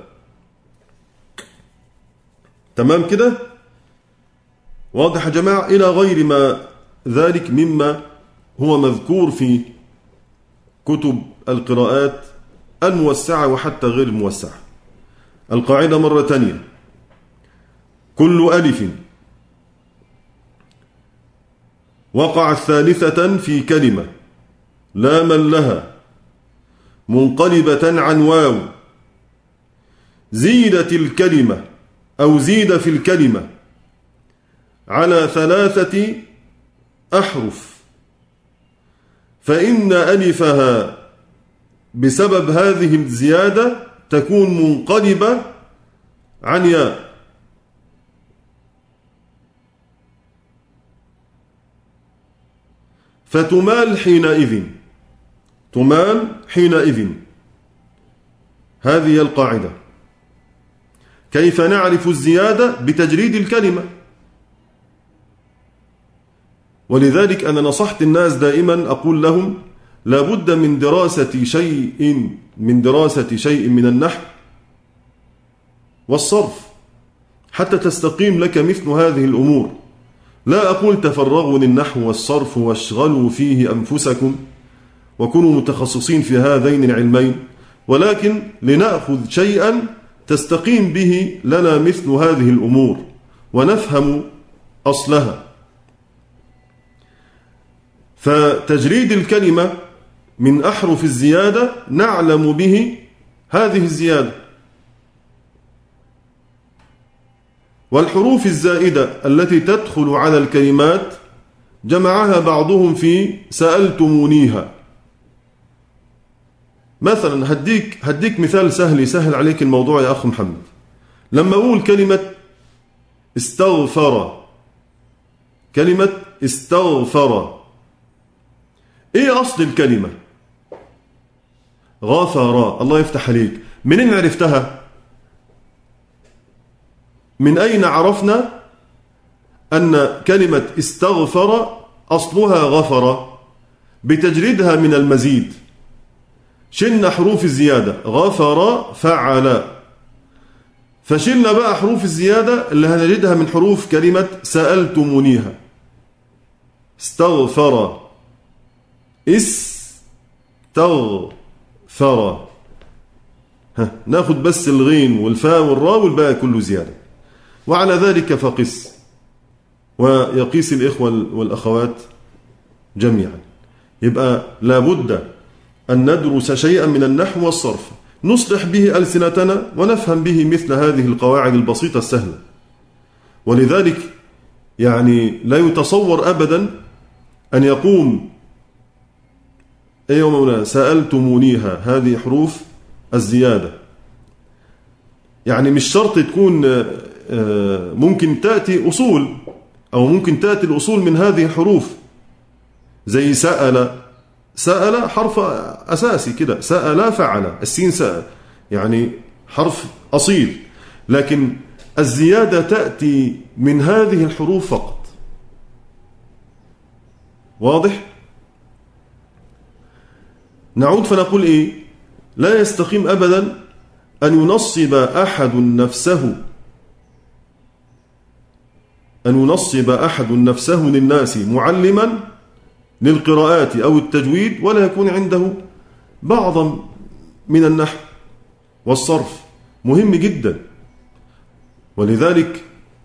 تمام كده. واضح يا جماعة؟ إلى غير ما ذلك مما هو مذكور في كتب القراءات الموسعة وحتى غير الموسعة. القاعدة مرة تانية: كل ألف وقعت ثالثة في كلمة لاما لها منقلبة عن واو، زيدت الكلمة أو زيد في الكلمة على 3 أحرف، فإن ألفها بسبب هذه الزيادة تكون منقلبة عن ياء. فتمال حينئذ، تمال حينئذ. هذه القاعدة. كيف نعرف الزيادة؟ بتجريد الكلمة. ولذلك أنا نصحت الناس دائما أقول لهم لابد من دراسة شيء من النحو والصرف حتى تستقيم لك مثل هذه الأمور. لا أقول تفرغوا للنحو والصرف واشغلوا فيه أنفسكم وكونوا متخصصين في هذين العلمين، ولكن لنأخذ شيئا تستقيم به لنا مثل هذه الأمور ونفهم أصلها. فتجريد الكلمة من أحرف الزيادة نعلم به هذه الزيادة. والحروف الزائدة التي تدخل على الكلمات جمعها بعضهم في سألتمونيها. مثلا هديك مثال سهل يسهل عليك الموضوع يا أخ محمد. لما أقول كلمة استغفر، كلمة استغفر، إيه أصل الكلمة؟ غفر. الله يفتح عليك. منين عرفتها؟ من أين عرفنا أن كلمة استغفر أصلها غفر؟ بتجريدها من المزيد. شلنا حروف الزيادة، غفر فعل، فشلنا بقى حروف الزيادة اللي هنجدها من حروف كلمة سألتمونيها. استغفر، استغفر، ناخد بس الغين والفاء والراء والباقي كله زيادة. وعلى ذلك فقس، ويقيس الإخوة والأخوات جميعا. يبقى لابد أن ندرس شيئا من النحو والصرف نصلح به ألسنتنا ونفهم به مثل هذه القواعد البسيطة السهلة. ولذلك يعني لا يتصور أبدا أن يقوم أيوة مولانا سألتمونيها، هذه حروف الزيادة. يعني مش شرط تكون، ممكن تأتي أصول أو ممكن تأتي الأصول من هذه الحروف، زي سأل. سأل حرف أساسي كده، سأل فعل، السين سأل، يعني حرف أصيل. لكن الزيادة تأتي من هذه الحروف فقط. واضح؟ نعود فنقول إيه؟ لا يستقيم أبدا أن ينصب أحد نفسه للناس معلما للقراءات أو التجويد ولا يكون عنده بعضا من النحو والصرف. مهم جدا. ولذلك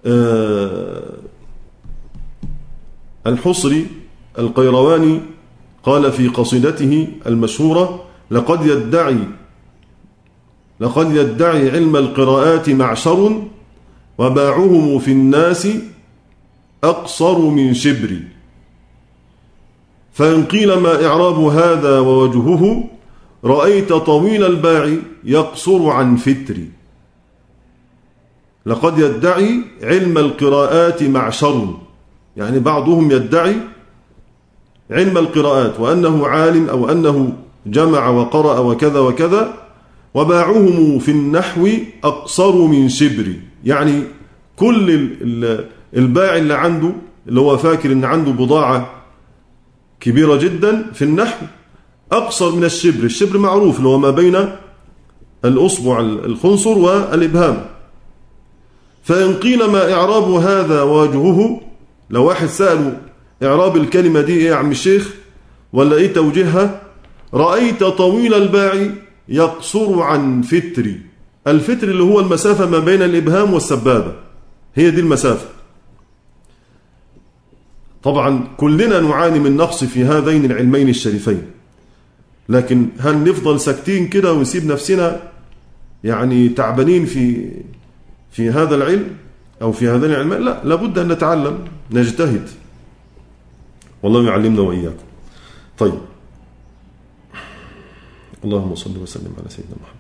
الحصري القيرواني قال في قصيدته المشهورة: لقد يدعي علم القراءات معشر وباعهم في الناس أقصر من شبر. فإن قيل ما إعراب هذا ووجهه رأيت طويل الباع يقصر عن فتر. لقد يدعي علم القراءات معشر، يعني بعضهم يدعي علم القراءات وأنه عالم أو أنه جمع وقرأ وكذا وكذا، وباعهم في النحو أقصر من شبر، يعني كل الباع اللي عنده اللي هو فاكر أن عنده بضاعة كبيرة جدا في النحو أقصر من الشبر. الشبر معروف اللي هو ما بين الأصبع الخنصر والإبهام. فإن قيل ما إعراب هذا ووجهه، لو واحد سأله إعراب الكلمة دي إيه يا عم الشيخ ولا إيه توجيهها، رأيت طويل الباع يقصر عن فتر. الفتر اللي هو المسافة ما بين الإبهام والسبابة، هي دي المسافة. طبعا كلنا نعاني من نقص في هذين العلمين الشريفين، لكن هل نفضل ساكتين كده ونسيب نفسنا يعني تعبانين في هذا العلم أو في هذين العلمين؟ لا، لابد أن نتعلم، نجتهد، والله يعلمنا وإياكم. طيب، اللهم صل وسلم على سيدنا محمد.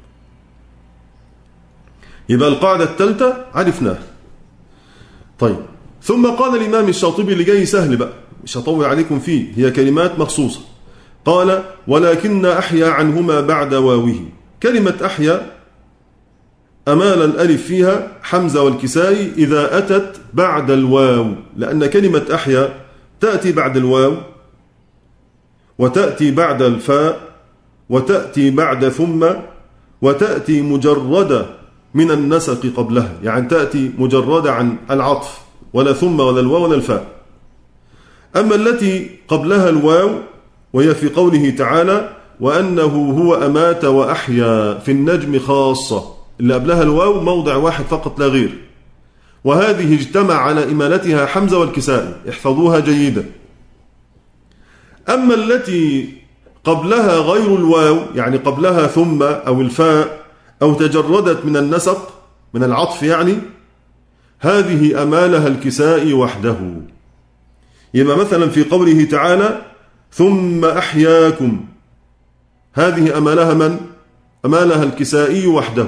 يبقى القاعدة الثالثة عرفناها. طيب، ثم قال الإمام الشاطبي اللي جاي سهل بقى، مش هطول عليكم فيه، هي كلمات مخصوصة. قال: ولكن أحيا عنهما بعد واوه. كلمة أحيا أمال الألف فيها حمزة والكسائي إذا أتت بعد الواو، لأن كلمة أحيا تأتي بعد الواو وتأتي بعد الفاء وتأتي بعد ثم وتأتي مجردة من النسق قبلها، يعني تأتي مجردة عن العطف، ولا ثم ولا الواو ولا الفاء. أما التي قبلها الواو وهي في قوله تعالى: وأنه هو أمات وأحيا في النجم خاصة، اللي قبلها الواو موضع واحد فقط لا غير، وهذه اجتمع على إمالتها حمزة والكسائي، احفظوها جيدا. أما التي قبلها غير الواو، يعني قبلها ثم أو الفاء أو تجردت من النسق من العطف، يعني هذه أمالها الكسائي وحده. يبقى مثلا في قوله تعالى: ثم أحياكم، هذه أمالها من؟ أمالها الكسائي وحده.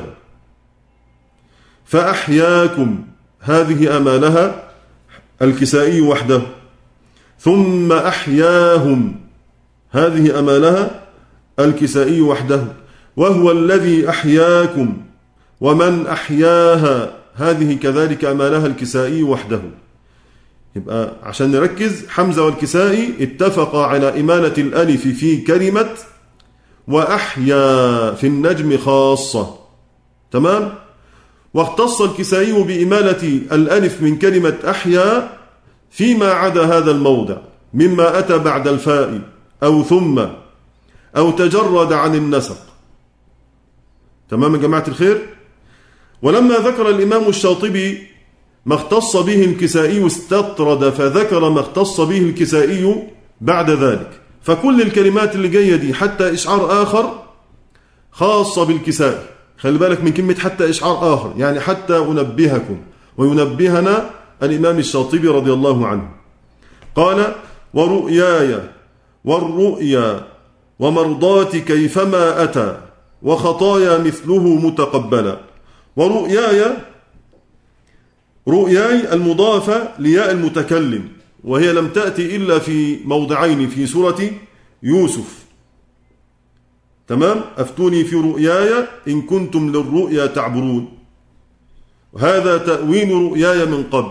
فأحياكم هذه أمالها الكسائي وحده. ثم أحياهم هذه أمالها الكسائي وحده. وهو الذي أحياكم ومن أحياها هذه كذلك أمالها الكسائي وحده. يبقى عشان نركز، حمزة والكسائي اتفقا على إمالة الألف في كلمة وأحيا في النجم خاصة، تمام؟ واختص الكسائي بإمالة الألف من كلمة أحيا فيما عدا هذا الموضع مما أتى بعد الفاء أو ثم أو تجرد عن النسق. تمام يا جماعة الخير؟ ولما ذكر الإمام الشاطبي ما اختص به الكسائي استطرد فذكر ما اختص به الكسائي بعد ذلك. فكل الكلمات اللي جاية دي حتى إشعار آخر خاصة بالكسائي. خلي بالك من كلمة حتى إشعار آخر، يعني حتى أنبهكم وينبهنا الإمام الشاطبي رضي الله عنه. قال: ورؤياي والرؤيا ومرضات كيفما أتى وخطايا مثله متقبلا. ورؤياي، رؤياي المضافة لياء المتكلم، وهي لم تأتي إلا في موضعين في سورة يوسف. تمام؟ أفتوني في رؤياي إن كنتم للرؤيا تعبرون، وهذا تأويل رؤياي من قبل.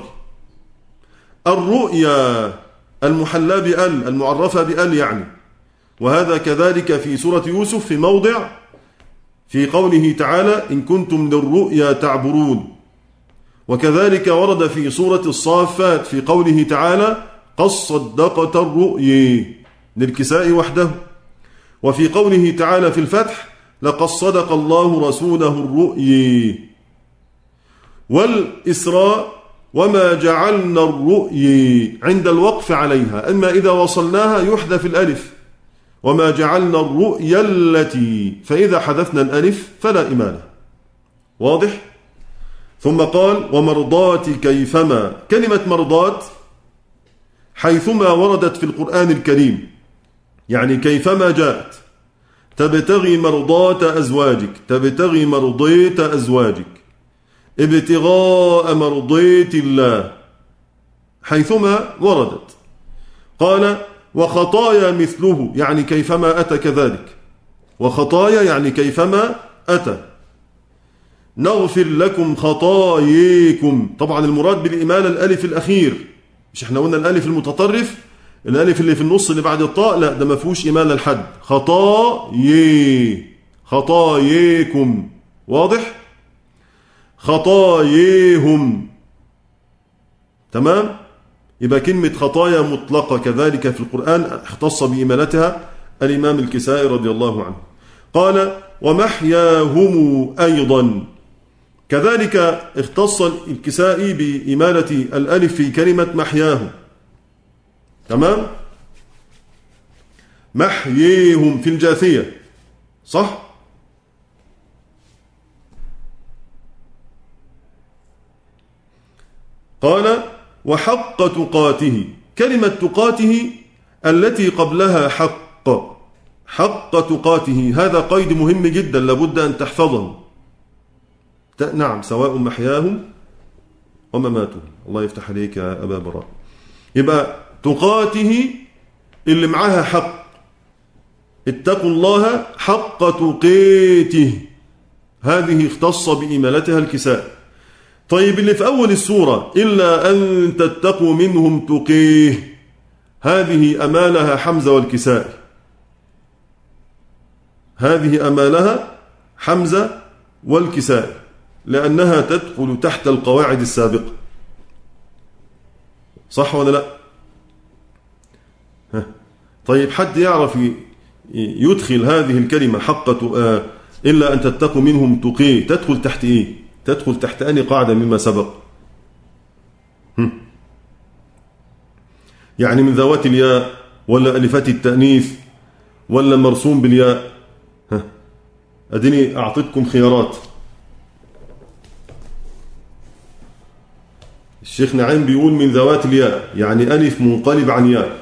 الرؤيا المحلى بأل المعرفة بأل يعني، وهذا كذلك في سورة يوسف في موضع في قوله تعالى إن كنتم للرؤيا تعبرون. وكذلك ورد في سورة الصافات في قوله تعالى قد صدقت الرؤيا للكساء وحده. وفي قوله تعالى في الفتح لقد صدق الله رسوله الرؤيا. والإسراء وما جعلنا الرؤيا عند الوقف عليها، أما إذا وصلناها يحذف الألف، وما جعلنا الرؤيا التي، فإذا حذفنا الألف فلا إمالة. واضح؟ ثم قال ومرضات كيفما. كلمة مرضات حيثما وردت في القرآن الكريم، يعني كيفما جاءت، تبتغي مرضات أزواجك، تبتغي مرضية أزواجك، ابتغاء مرضية الله، حيثما وردت. قال وخطايا مثله، يعني كيفما أتى كذلك، وخطايا يعني كيفما أتى. نغفر لكم خطاياكم، طبعا المراد بالإمالة الألف الأخير، مش احنا قلنا الألف المتطرف، الألف اللي في النص اللي بعد الطاء، لا ده ما فيهوش إمالة الحد. خطاياكم، واضح؟ خطاياهم، تمام؟ يبقى كلمة خطايا مطلقة كذلك في القرآن اختص بإمالتها الإمام الكسائي رضي الله عنه. قال ومحياهم أيضا، كذلك اختص الكسائي بإمالة الألف في كلمة محياهم، تمام؟ محييهم في الجاثية، صح؟ قال وحق تقاته. كلمة تقاته التي قبلها حق، حق تقاته، هذا قيد مهم جدا لابد أن تحفظه. نعم، سواء محياهم ومماتهم. الله يفتح عليك يا أبا براء. يبقى تقاته اللي معاها حق، اتقوا الله حق تقاته، هذه اختص بإمالتها الكساء. طيب اللي في أول السورة إلا أن تتقوا منهم تقيه، هذه أمالها حمزة والكساء، هذه أمالها حمزة والكساء، لأنها تدخل تحت القواعد السابقة، صح ولا لا؟ طيب حد يعرف يدخل هذه الكلمة حق إلا أن تتقوا منهم تقيه، تدخل تحت إيه؟ تدخل تحت أي قاعدة مما سبق؟ يعني من ذوات الياء ولا ألفات التأنيث ولا مرسوم بالياء؟ أديني أعطيتكم خيارات. الشيخ نعيم بيقول من ذوات الياء، يعني ألف منقلب عن ياء.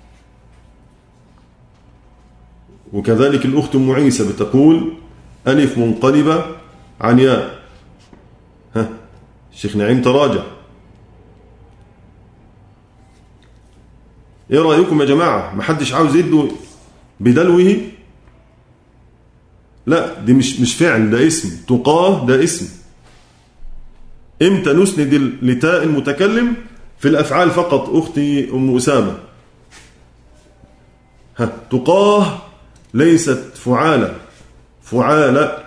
وكذلك الأخت أم عيسى بتقول ألف منقلبة عن ياء. الشيخ نعيم تراجع. ايه رأيكم يا جماعة؟ محدش عاوز يدلو بدلوه؟ لا، دي مش فعل، ده اسم. تقاه ده اسم. امتى نسند لتاء المتكلم؟ في الأفعال فقط أختي أم أسامة. تقاه ليست فعالة، فعالة.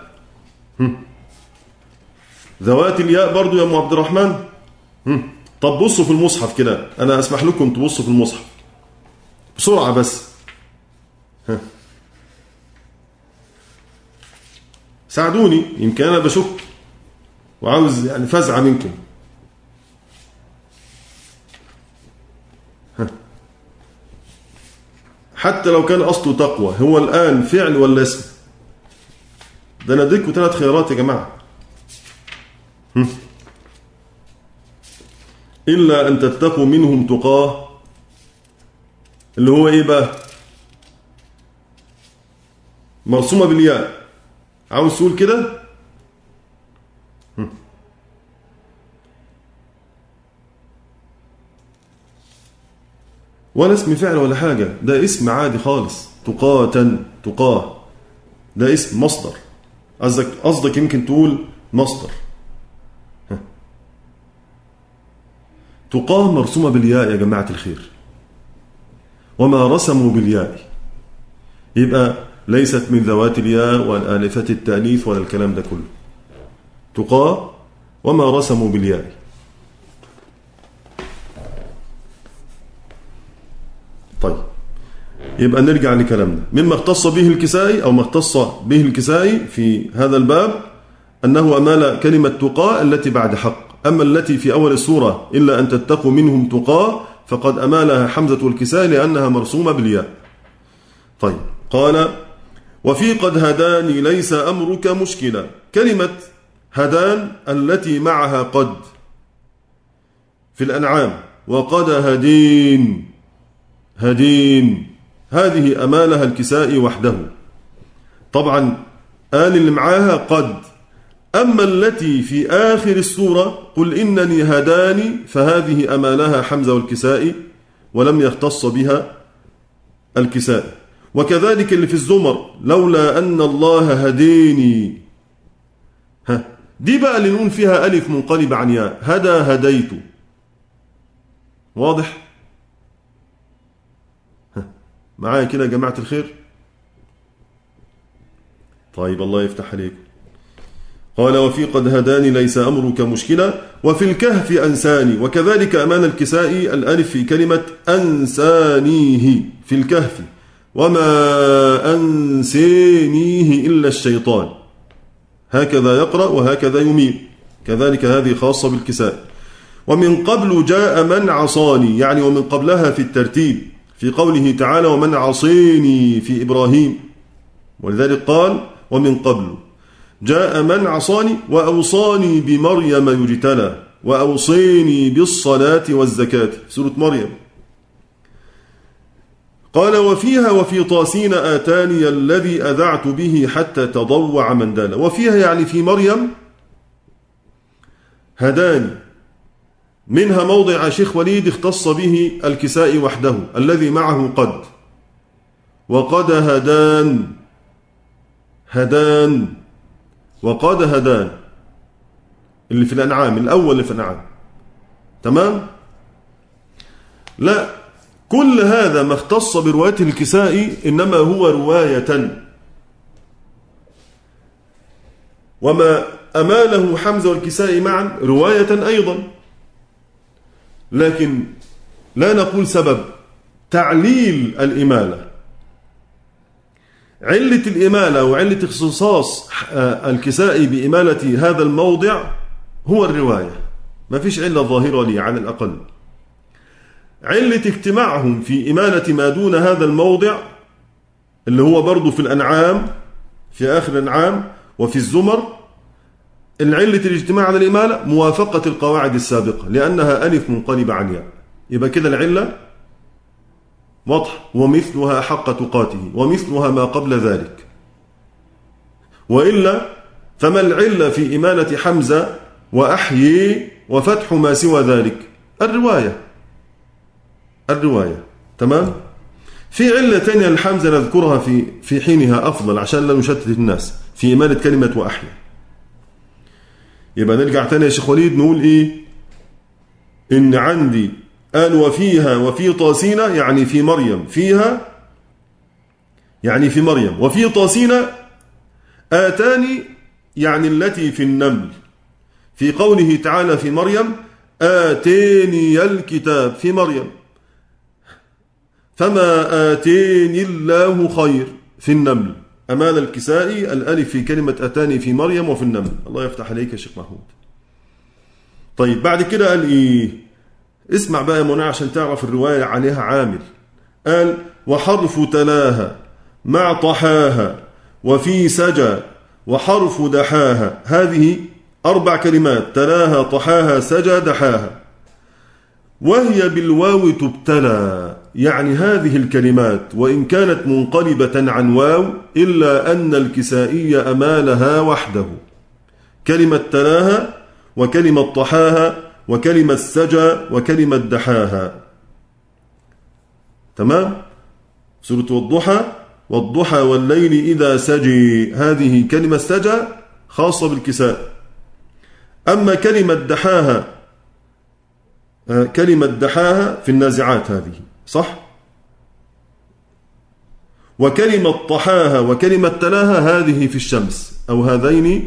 ذوات الياء برضو يا أم عبد الرحمن. طب بصوا في المصحف كده، أنا أسمح لكم تبصوا في المصحف بسرعة بس. ساعدوني، يمكن أنا بشك وعاوز يعني فزعة منكم. حتى لو كان أصله تقوى، هو الآن فعل ولا اسم؟ ده أنا أديكم 3 خيارات يا جماعة. إلا أن تتقوا منهم تقاه، اللي هو إيه بقى؟ مرسومة بالياء، عاوز تقول كده؟ ولا اسم فعل ولا حاجة، ده اسم عادي خالص. تقاتا، تقاه، ده اسم مصدر. قصدك يمكن تقول مصدر. تقاه مرسومة بالياء يا جماعة الخير، وما رسموا بالياء، يبقى ليست من ذوات الياء ولا آلفة التأنيث ولا الكلام ده كله. تقاه وما رسموا بالياء. طيب، يبقى نرجع لكلامنا. مما اختص به الكسائي أو ما اختص به الكسائي في هذا الباب أنه أمال كلمة تقاه التي بعد حق. أما التي في أول السورة إلا أن تتقوا منهم تقاه فقد أمالها حمزة والكسائي لأنها مرسومة بالياء. طيب، قال وفي قد هداني ليس أمرك مشكلة. كلمة هدان التي معها قد في الأنعام، وقد هدين هذه أمالها الكسائي وحده. طبعا آل اللي معاها قد. أما التي في آخر السورة قل إنني هداني فهذه أمالها حمزة والكسائي ولم يختص بها الكسائي. وكذلك اللي في الزمر لولا أن الله هديني، دي بقى اللي نقول فيها ألف منقلب عن ياء، هدى هديت. واضح معايا كده يا جماعة الخير؟ طيب الله يفتح عليكم. قال وفي قد هداني ليس أمرك مشكلة، وفي الكهف أنساني. وكذلك أمان الكسائي الألف في كلمة أنسانيه في الكهف، وما أنسانيه إلا الشيطان، هكذا يقرأ وهكذا يميل. كذلك هذه خاصة بالكسائي. ومن قبل جاء من عصاني، يعني ومن قبلها في الترتيب في قوله تعالى ومن عصيني في إبراهيم، ولذلك قال ومن قبل جاء من عصاني وأوصاني بمريم يجتلى وأوصيني بالصلاة والزكاة، سورة مريم. قال وفيها وفي طاسين آتاني الذي أذعت به حتى تضوع من دال. وفيها يعني في مريم هداني، منها موضع شيخ وليد اختص به الكسائي وحده الذي معه قد، وقد هدان وقد هدان اللي في الأنعام، الأول اللي في الأنعام. تمام؟ لا، كل هذا ما اختص برواية الكسائي إنما هو رواية، وما أماله حمزة والكسائي معا رواية أيضا، لكن لا نقول سبب تعليل الإمالة. علة الإمالة وعلة اختصاص الكسائي بإمالة هذا الموضع هو الرواية، ما فيش علة ظاهرة لي على الأقل. علة اجتماعهم في إمالة ما دون هذا الموضع اللي هو برضو في الأنعام، في آخر الأنعام وفي الزمر، العلة الاجتماع على الإمالة موافقة القواعد السابقة لأنها ألف منقلبة عن ياء، يبقى كده العلة واضح. ومثلها حق تقاته ومثلها ما قبل ذلك. وإلا فما العلة في إمالة حمزة وأحيي وفتح ما سوى ذلك؟ الرواية. تمام؟ في علة تانية للحمزة نذكرها في حينها أفضل عشان لا نشتت الناس في إمالة كلمة وأحيي. يبقى نرجع تاني يا شيخ وليد نقول إيه؟ إن عندي قال وفيها وفي طاسين يعني في مريم، فيها يعني في مريم، وفي طاسين آتاني يعني التي في النمل، في قوله تعالى في مريم آتيني الكتاب في مريم، فما آتيني الله خير في النمل. أمال الكسائي الألف في كلمة أتاني في مريم وفي النمل. الله يفتح عليك يا شيخ محمود. طيب بعد كده قال إيه؟ اسمع بقى يا منى عشان تعرف الرواية عليها عامل. قال وحرف تلاها مع طحاها وفي سجى وحرف دحاها، هذه 4 كلمات، تلاها طحاها سجى دحاها، وهي بالواو تبتلى. يعني هذه الكلمات وإن كانت منقلبة عن واو إلا أن الكسائي أمالها وحده، كلمة تلاها وكلمة طحاها وكلمة سجى وكلمة دحاها. تمام؟ سورة الضحى والضحى والليل إذا سجي، هذه كلمة سجى خاصة بالكساء. أما كلمة دحاها في النازعات، هذه صح؟ وكلمة طحاها وكلمة تلاها هذه في الشمس، أو هاتان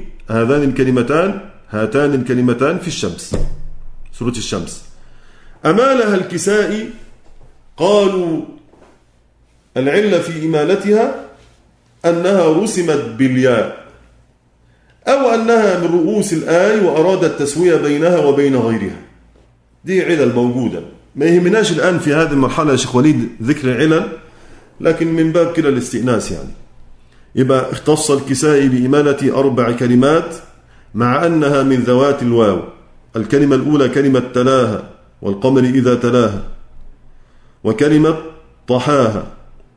الكلمتان في الشمس، سورة الشمس. أمالها الكسائي قالوا العلة في إمالتها أنها رسمت بالياء، أو أنها من رؤوس الآي وأراد التسوية بينها وبين غيرها. دي علل موجودة، ما يهمناش الآن في هذه المرحلة يا شيخ وليد ذكر العلل، لكن من باب كده الاستئناس يعني. يبقى اختص الكسائي بإمالة 4 كلمات مع أنها من ذوات الواو. الكلمة الأولى كلمة تلاها والقمر إذا تلاها، وكلمة طحاها،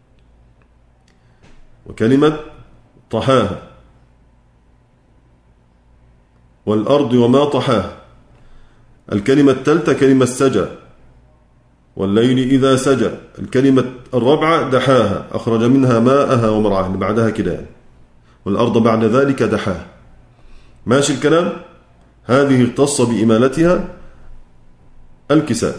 والأرض وما طحاها. الكلمة الثالثة كلمة سجى، والليل إذا سجى. الكلمة الرابعة دحاها، أخرج منها ماءها ومرعاها، اللي بعدها كده يعني. والأرض بعد ذلك دحاها. ماشي الكلام؟ هذه اختص بإمالتها الكسائي.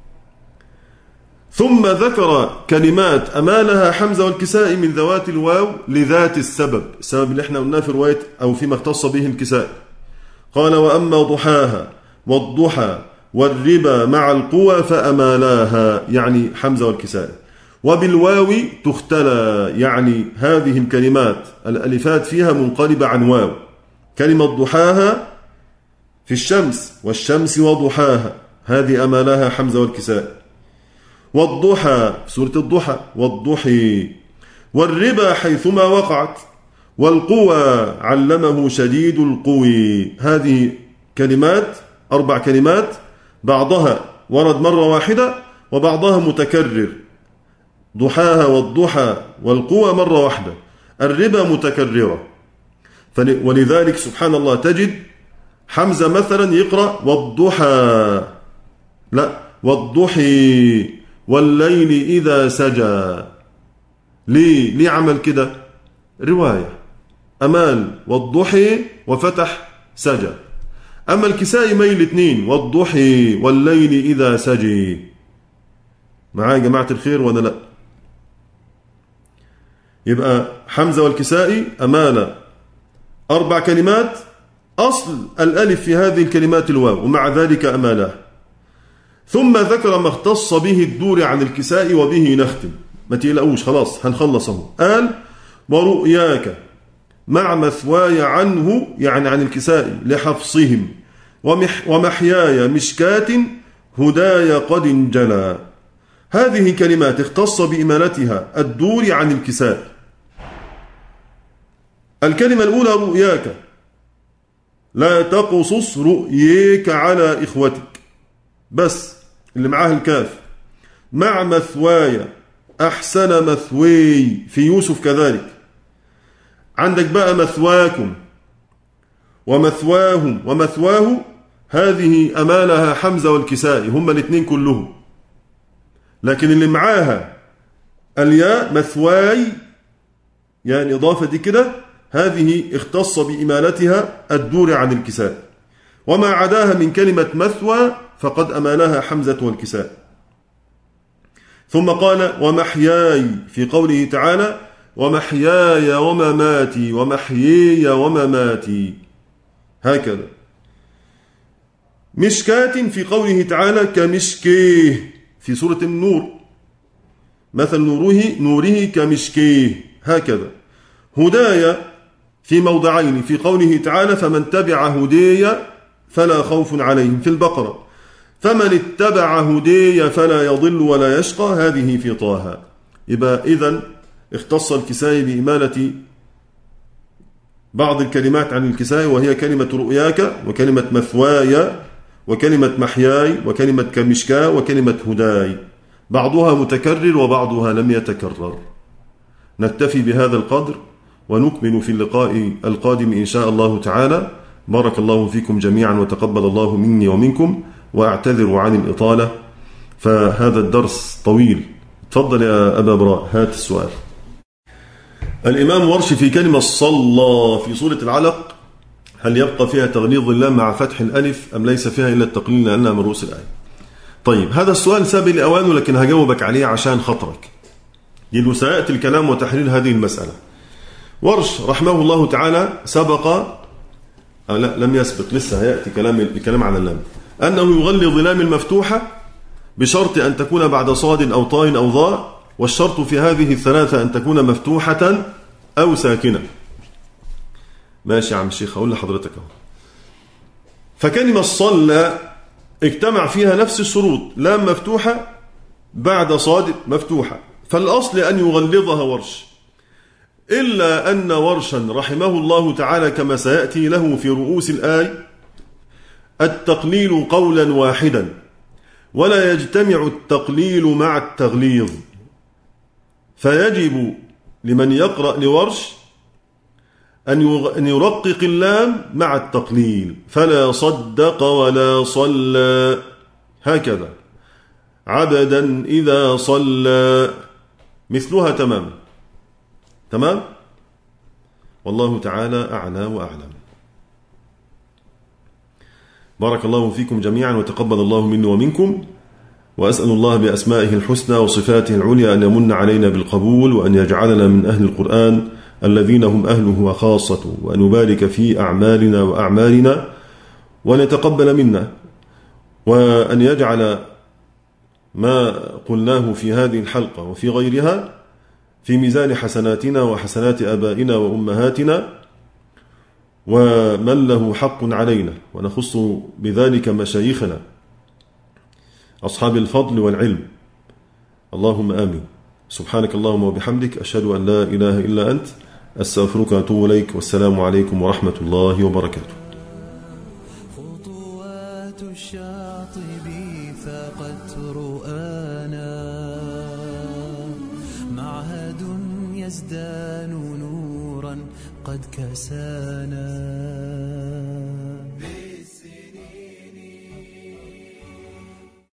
ثم ذكر كلمات أمالها حمزة والكسائي من ذوات الواو لذات السبب اللي احنا قلناه في رواية أو فيما اختص به الكسائي. قال: وأما ضحاها والضحى والربا مع القوى فأمالاها، يعني حمزة والكسائي. وبالواو تختلى، يعني هذه الكلمات الألفات فيها منقلبة عن واو. كلمة ضحاها في الشمس، والشمس وضحاها، هذه أمالاها حمزة والكسائي. والضحى سورة الضحى، والضحي. والربا حيثما وقعت. والقوى علمه شديد القوي. هذه كلمات 4 كلمات، بعضها ورد مرة واحدة وبعضها متكرر. ضحاها والضحى والقوى مرة واحدة، الربا متكررة. ولذلك سبحان الله تجد حمزة مثلا يقرأ والضحى، لا، والضحي والليل إذا سجى. ليه عمل كده؟ رواية، أمال والضحي وفتح سجى. أما الكسائي ميل 2، والضحي والليل إذا سجي. معايا جماعة الخير ولا لا؟ يبقى حمزة والكسائي أمال 4 كلمات، أصل الألف في هذه الكلمات الواو، ومع ذلك أمالها. ثم ذكر ما اختص به الدور عن الكسائي، وبه نختم. ما تقلقوش، خلاص هنخلصه. قال: ورؤياك مع مثواي عنه، يعني عن الكسائي لحفصهم، ومحياي مشكات هداي قد انجلى. هذه كلمات اختص بإمالتها الدور عن الكسائي. الكلمة الأولى رؤياك، لا تقصص رؤيك على إخوتك، بس اللي معاه الكاف. مع مثواي، أحسن مثوي في يوسف كذلك. عندك بقى مثواكم ومثواهم ومثواه، هذه أمالها حمزة والكسائي، هما الاثنين كلهم. لكن اللي معاها الياء مثواي، يعني إضافة دي كده، هذه اختص بإمالتها الدور عن الكسائي. وما عداها من كلمة مثوى فقد أمالها حمزة والكسائي. ثم قال: ومحياي، في قوله تعالى: ومحياي ومماتي، ومحيي ومماتي، هكذا. مشكات، في قوله تعالى: كمشكيه، في سورة النور، مثل نوره كمشكيه، هكذا. هدايا في موضعين، في قوله تعالى: فمن تبع هدي فلا خوف عليهم، في البقرة. فمن اتبع هدي فلا يضل ولا يشقى، هذه في طه. يبقى إذن اختص الكسائي بإمالة بعض الكلمات عن الكسائي، وهي كلمة رؤياك، وكلمة مثواي، وكلمة محياي، وكلمة كمشكا، وكلمة هداي. بعضها متكرر وبعضها لم يتكرر. نكتفي بهذا القدر ونكمل في اللقاء القادم إن شاء الله تعالى. بارك الله فيكم جميعا، وتقبل الله مني ومنكم، وأعتذر عن الإطالة، فهذا الدرس طويل. تفضل يا أبا براء، هات السؤال. الإمام ورش في كلمة صلى في سورة العلق، هل يبقى فيها تغليظ اللام مع فتح الألف أم ليس فيها إلا التقليل لأنها من رؤوس الآية؟ طيب، هذا السؤال سابق لأوانه، لكن هجاوبك عليه عشان خطرك، يلو سيأتي الكلام وتحرير هذه المسألة. ورش رحمه الله تعالى سبق، لا لم يسبق، لسه هيأتي الكلام على اللام، أنه يغلظ لام المفتوحة بشرط أن تكون بعد صاد أو طاء أو ضاء، والشرط في هذه الثلاثة أن تكون مفتوحة أو ساكنة. ماشي يا عم الشيخ، أقول لحضرتك أهو. فكلمة صلى اجتمع فيها نفس الشروط، لام مفتوحة بعد صاد مفتوحة، فالأصل أن يغلظها ورش. إلا أن ورشا رحمه الله تعالى كما سيأتي له في رؤوس الآية التقليل قولا واحدا، ولا يجتمع التقليل مع التغليظ، فيجب لمن يقرأ لورش أن يرقق اللام مع التقليل، فلا صدق ولا صلى، هكذا عبدا إذا صلى، مثلها تمام تمام. والله تعالى أعلى وأعلم. بارك الله فيكم جميعا وتقبل الله مني ومنكم، وأسأل الله بأسمائه الحسنى وصفاته العليا أن يمن علينا بالقبول، وأن يجعلنا من أهل القرآن الذين هم أهله وخاصته، وأن يبارك في أعمالنا وأعمالنا، وأن يتقبل منا، وأن يجعل ما قلناه في هذه الحلقة وفي غيرها في ميزان حسناتنا وحسنات آبائنا وأمهاتنا ومن له حق علينا، ونخص بذلك مشايخنا أصحاب الفضل والعلم. اللهم آمين. سبحانك اللهم وبحمدك، أشهد أن لا إله إلا أنت، أستغفرك وأتوب إليك، والسلام عليكم ورحمة الله وبركاته. خطوات الشاطب فقد رؤانا، معهد يزدان نورا قد كسانا.